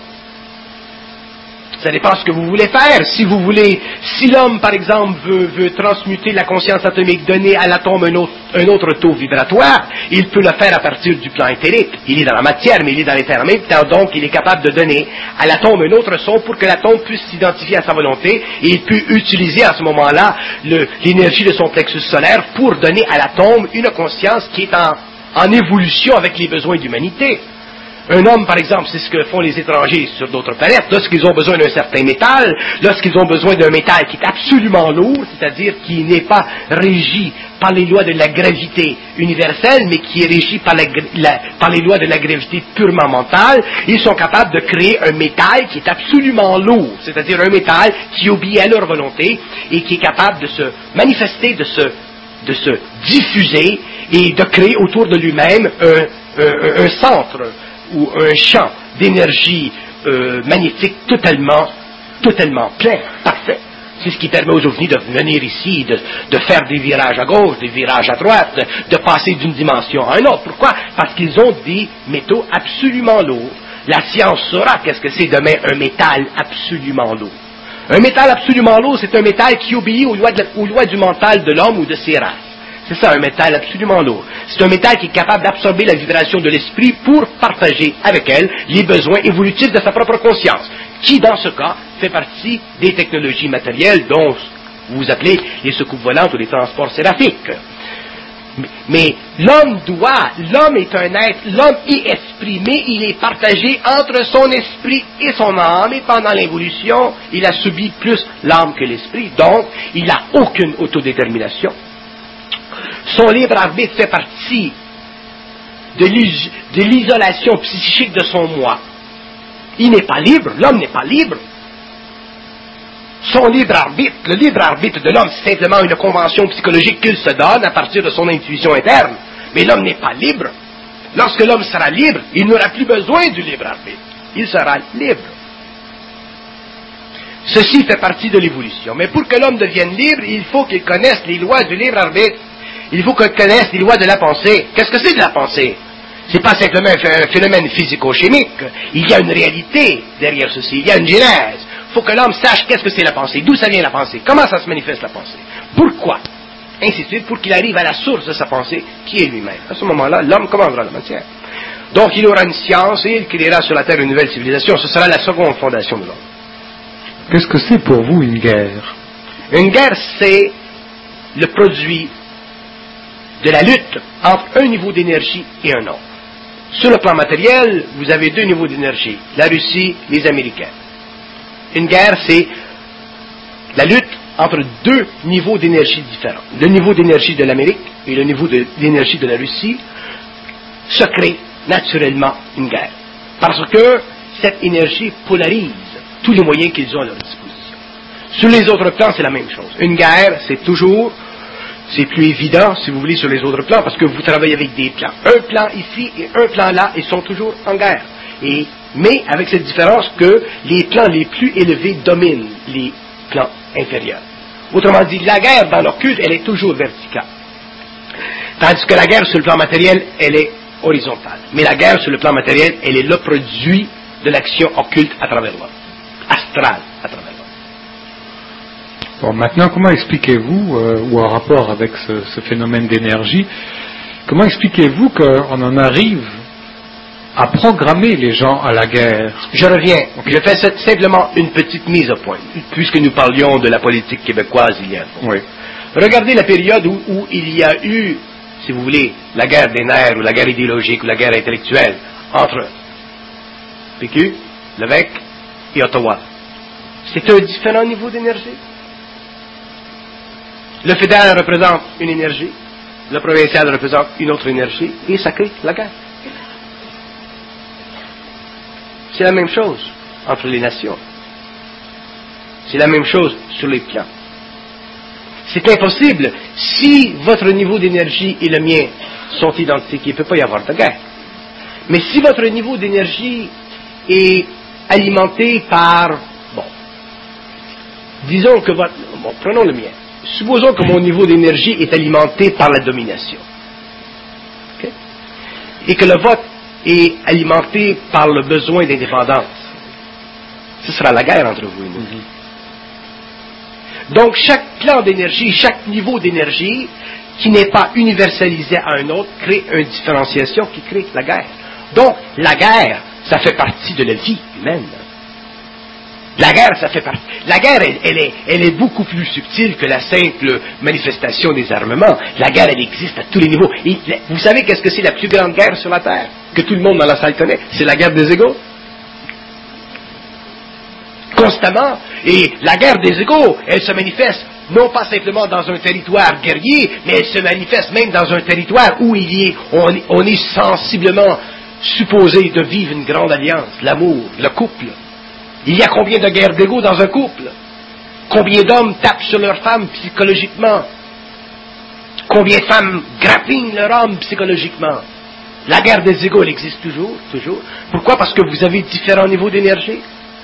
Ça dépend de ce que vous voulez faire. Si vous voulez, si l'homme, par exemple, veut, veut transmuter la conscience atomique, donner à l'atome un autre, un autre taux vibratoire, il peut le faire à partir du plan éthérique. Il est dans la matière, mais il est dans l'éther en même temps, donc il est capable de donner à l'atome un autre son pour que l'atome puisse s'identifier à sa volonté, et il peut utiliser à ce moment-là le, l'énergie de son plexus solaire pour donner à l'atome une conscience qui est en, en évolution avec les besoins d'humanité. Un homme, par exemple, c'est ce que font les étrangers sur d'autres planètes, lorsqu'ils ont besoin d'un certain métal, lorsqu'ils ont besoin d'un métal qui est absolument lourd, c'est-à-dire qui n'est pas régi par les lois de la gravité universelle, mais qui est régi par, la, la, par les lois de la gravité purement mentale, ils sont capables de créer un métal qui est absolument lourd, c'est-à-dire un métal qui obéit à leur volonté et qui est capable de se manifester, de se, de se diffuser et de créer autour de lui-même un, un, un centre ou un champ d'énergie euh, magnétique totalement, totalement plein, parfait. C'est ce qui permet aux ovnis de venir ici, de, de faire des virages à gauche, des virages à droite, de, de passer d'une dimension à une autre. Pourquoi? Parce qu'ils ont des métaux absolument lourds. La science saura qu'est-ce que c'est demain un métal absolument lourd. Un métal absolument lourd, c'est un métal qui obéit aux lois, de la, aux lois du mental de l'homme ou de ses races. C'est ça, un métal absolument lourd. C'est un métal qui est capable d'absorber la vibration de l'esprit pour partager avec elle les besoins évolutifs de sa propre conscience, qui, dans ce cas, fait partie des technologies matérielles dont vous appelez les soucoupes volantes ou les transports séraphiques. Mais l'homme doit, l'homme est un être, l'homme est esprit, mais il est partagé entre son esprit et son âme, et pendant l'évolution, il a subi plus l'âme que l'esprit, donc il n'a aucune autodétermination. Son libre arbitre fait partie de, l'is- de l'isolation psychique de son moi. Il n'est pas libre, l'homme n'est pas libre. Son libre arbitre, le libre arbitre de l'homme, c'est simplement une convention psychologique qu'il se donne à partir de son intuition interne. Mais l'homme n'est pas libre. Lorsque l'homme sera libre, il n'aura plus besoin du libre arbitre. Il sera libre. Ceci fait partie de l'évolution. Mais pour que l'homme devienne libre, il faut qu'il connaisse les lois du libre arbitre. Il faut qu'il connaisse les lois de la pensée. Qu'est-ce que c'est de la pensée? C'est pas simplement un phénomène physico-chimique. Il y a une réalité derrière ceci. Il y a une genèse. Il faut que l'homme sache qu'est-ce que c'est la pensée, d'où ça vient la pensée, comment ça se manifeste la pensée, pourquoi, ainsi de suite, pour qu'il arrive à la source de sa pensée, qui est lui-même. À ce moment-là, l'homme commandera la matière. Donc il aura une science et il créera sur la Terre une nouvelle civilisation. Ce sera la seconde fondation de l'homme. Qu'est-ce que c'est pour vous une guerre? Une guerre, c'est le produit de la lutte entre un niveau d'énergie et un autre. Sur le plan matériel, vous avez deux niveaux d'énergie, la Russie, les Américains. Une guerre, c'est la lutte entre deux niveaux d'énergie différents. Le niveau d'énergie de l'Amérique et le niveau de, d'énergie de la Russie se crée naturellement une guerre. Parce que cette énergie polarise tous les moyens qu'ils ont à leur disposition. Sur les autres plans, c'est la même chose. Une guerre, c'est toujours, c'est plus évident, si vous voulez, sur les autres plans, parce que vous travaillez avec des plans. Un plan ici et un plan là, ils sont toujours en guerre. Et, mais avec cette différence que les plans les plus élevés dominent les plans inférieurs. Autrement dit, la guerre dans l'occulte, elle est toujours verticale. Tandis que la guerre sur le plan matériel, elle est horizontale. Mais la guerre sur le plan matériel, elle est le produit de l'action occulte à travers l'homme. Astrale à travers l'homme. Bon, maintenant, comment expliquez-vous, euh, ou en rapport avec ce, ce phénomène d'énergie, comment expliquez-vous qu'on en arrive à programmer les gens à la guerre? Je reviens. Je fais simplement une petite mise au point, puisque nous parlions de la politique québécoise il y a un peu. Oui. Regardez la période où, où il y a eu, si vous voulez, la guerre des nerfs, ou la guerre idéologique, ou la guerre intellectuelle, entre P Q, Lévesque et Ottawa. C'est un différent niveau d'énergie. Le fédéral représente une énergie, le provincial représente une autre énergie, et ça crée la guerre. C'est la même chose entre les nations. C'est la même chose sur les plans. C'est impossible. Si votre niveau d'énergie et le mien sont identiques, il ne peut pas y avoir de guerre. Mais si votre niveau d'énergie est alimenté par, bon, disons que votre, bon, prenons le mien. Supposons que mon niveau d'énergie est alimenté par la domination. Okay? Et que le vote est alimenté par le besoin d'indépendance. Ce sera la guerre entre vous et nous. Mm-hmm. Donc, chaque plan d'énergie, chaque niveau d'énergie qui n'est pas universalisé à un autre crée une différenciation qui crée la guerre. Donc, la guerre, ça fait partie de la vie humaine. La guerre, ça fait partie. La guerre, elle, elle, est, elle est beaucoup plus subtile que la simple manifestation des armements. La guerre, elle existe à tous les niveaux. Et vous savez qu'est-ce que c'est la plus grande guerre sur la Terre? Que tout le monde dans la salle connaît. C'est la guerre des égaux. Constamment. Et la guerre des égaux, elle se manifeste non pas simplement dans un territoire guerrier, mais elle se manifeste même dans un territoire où il y est, on, on est sensiblement supposé de vivre une grande alliance, l'amour, le couple. Il y a combien de guerres d'égaux dans un couple? Combien d'hommes tapent sur leurs femmes psychologiquement? Combien de femmes grappignent leur homme psychologiquement? La guerre des égaux, elle existe toujours, toujours. Pourquoi? Parce que vous avez différents niveaux d'énergie.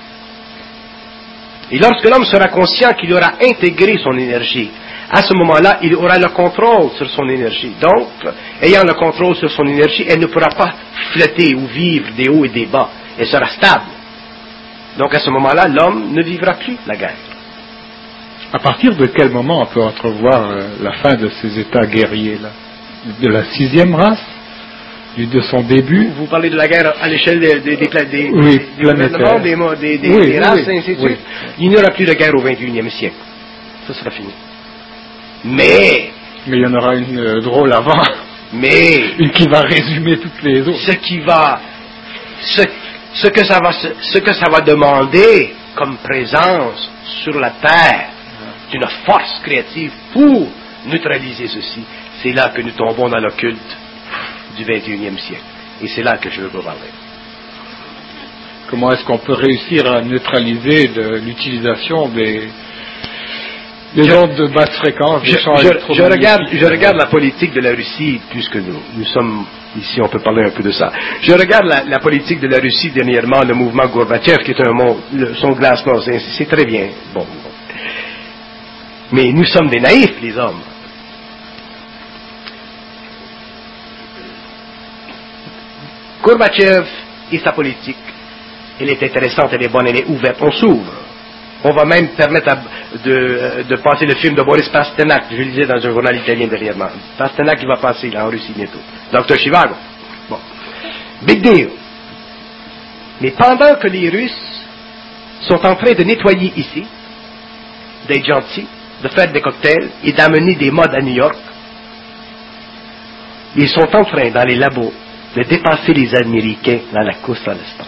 Et lorsque l'homme sera conscient qu'il aura intégré son énergie, à ce moment-là, il aura le contrôle sur son énergie. Donc, ayant le contrôle sur son énergie, elle ne pourra pas flotter ou vivre des hauts et des bas. Elle sera stable. Donc, à ce moment-là, l'homme ne vivra plus la guerre. À partir de quel moment on peut entrevoir euh, la fin de ces états guerriers-là? De la sixième race? De son début? Vous parlez de la guerre à l'échelle des, des, des, des, oui, des gouvernements, des, des, des, oui, des races, oui, et ainsi de oui. suite. Il n'y aura plus de guerre au vingt et unième siècle. Ça sera fini. Mais... Mais il y en aura une euh, drôle avant. Mais... Une qui va résumer toutes les autres. Ce qui va... Ce, ce, que ça va ce que ça va demander comme présence sur la Terre d'une force créative pour neutraliser ceci, c'est là que nous tombons dans l'occulte du vingt et unième siècle. Et c'est là que je veux vous parler. Comment est-ce qu'on peut réussir à neutraliser de, l'utilisation des, des ondes de basse fréquence? Je, je, je, regarde, je regarde la politique de la Russie, puisque nous, nous sommes ici, on peut parler un peu de ça. Je regarde la, la politique de la Russie dernièrement, le mouvement Gorbatchev, qui est un mot, le, son glacement, c'est, c'est très bien. Bon, bon. Mais nous sommes des naïfs, les hommes. Gorbatchev et sa politique, elle est intéressante, elle est bonne, elle est ouverte, on s'ouvre. On va même permettre à, de, de passer le film de Boris Pasternak, je le disais dans un journal italien dernièrement. Pasternak, il va passer là en Russie bientôt. docteur Chivago. Bon. Big deal. Mais pendant que les Russes sont en train de nettoyer ici, d'être gentils, de faire des cocktails et d'amener des modes à New York, ils sont en train, dans les labos, de dépasser les Américains dans la course à l'espace.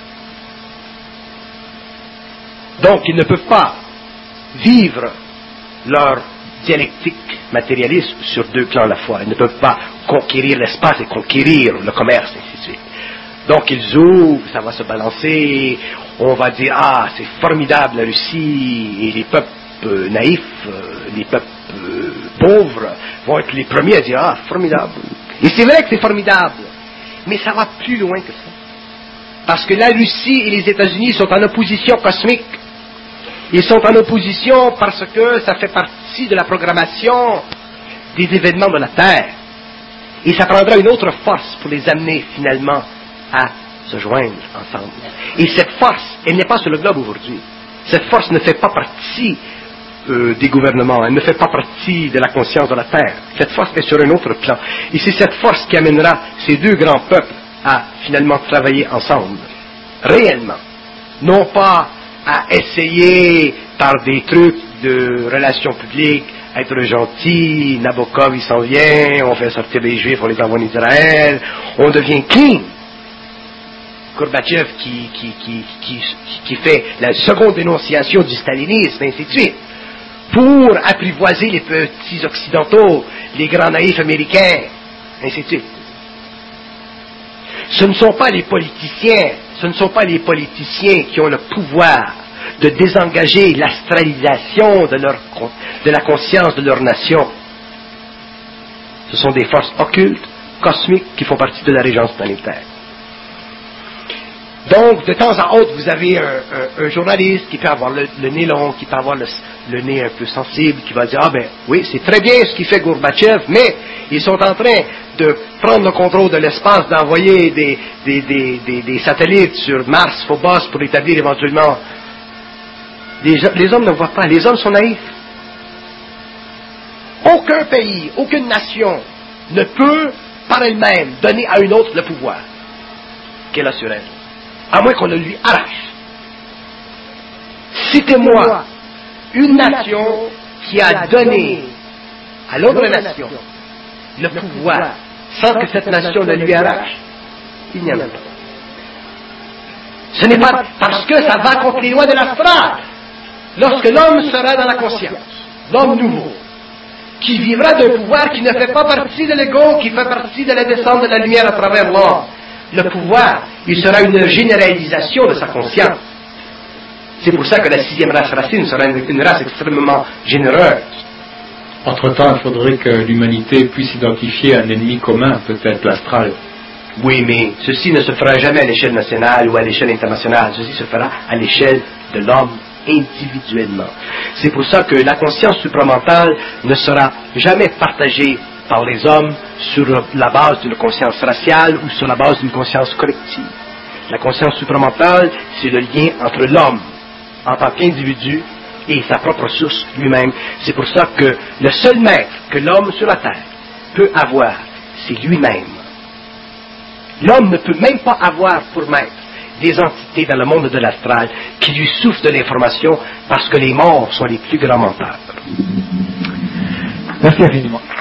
Donc, ils ne peuvent pas vivre leur dialectique matérialiste sur deux plans à la fois. Ils ne peuvent pas conquérir l'espace et conquérir le commerce, et ainsi de suite. Donc, ils ouvrent, ça va se balancer, on va dire, ah, c'est formidable la Russie, et les peuples euh, naïfs, euh, les peuples euh, pauvres vont être les premiers à dire, ah, formidable. Et c'est vrai que c'est formidable. Mais ça va plus loin que ça. Parce que la Russie et les États-Unis sont en opposition cosmique. Ils sont en opposition parce que ça fait partie de la programmation des événements de la Terre. Et ça prendra une autre force pour les amener finalement à se joindre ensemble. Et cette force, elle n'est pas sur le globe aujourd'hui. Cette force ne fait pas partie euh, des gouvernements, elle ne fait pas partie de la conscience de la Terre. Cette force est sur un autre plan. Et c'est cette force qui amènera ces deux grands peuples à finalement travailler ensemble, réellement. Non pas à essayer par des trucs de relations publiques, être gentil, Nabokov il s'en vient, on fait sortir les Juifs, on les envoie en Israël, on devient clean. Gorbatchev qui, qui, qui, qui, qui fait la seconde dénonciation du stalinisme, et ainsi de suite, pour apprivoiser les petits occidentaux, les grands naïfs américains, ainsi de suite. Ce ne sont pas les politiciens, ce ne sont pas les politiciens qui ont le pouvoir de désengager l'astralisation de, leur, de la conscience de leur nation. Ce sont des forces occultes, cosmiques, qui font partie de la régence planétaire. Donc, de temps à autre, vous avez un, un, un journaliste qui peut avoir le, le nez long, qui peut avoir le, le nez un peu sensible, qui va dire, ah ben oui, c'est très bien ce qu'il fait Gorbatchev, mais ils sont en train de prendre le contrôle de l'espace, d'envoyer des, des, des, des, des satellites sur Mars, Phobos, pour établir éventuellement... Les, les hommes ne voient pas, les hommes sont naïfs. Aucun pays, aucune nation ne peut, par elle-même, donner à une autre le pouvoir qu'elle a sur elle. À moins qu'on le lui arrache. Citez-moi une nation qui a donné à l'autre nation le pouvoir sans que cette nation ne lui arrache. Il n'y en a pas. Ce n'est pas parce que ça va contre les lois de l'astral. Lorsque l'homme sera dans la conscience, l'homme nouveau, qui vivra d'un pouvoir qui ne fait pas partie de l'ego, qui fait partie de la descente de la lumière à travers l'homme, le pouvoir, il sera une généralisation de sa conscience. C'est pour ça que la sixième race racine sera une, une race extrêmement généreuse. Entre-temps, il faudrait que l'humanité puisse identifier un ennemi commun, peut-être l'astral. Oui, mais ceci ne se fera jamais à l'échelle nationale ou à l'échelle internationale. Ceci se fera à l'échelle de l'homme individuellement. C'est pour ça que la conscience supramentale ne sera jamais partagée par les hommes sur la base d'une conscience raciale ou sur la base d'une conscience collective. La conscience supramentale, c'est le lien entre l'homme en tant qu'individu et sa propre source lui-même. C'est pour ça que le seul maître que l'homme sur la terre peut avoir, c'est lui-même. L'homme ne peut même pas avoir pour maître des entités dans le monde de l'astral qui lui souffrent de l'information parce que les morts sont les plus grands menteurs. Merci infiniment.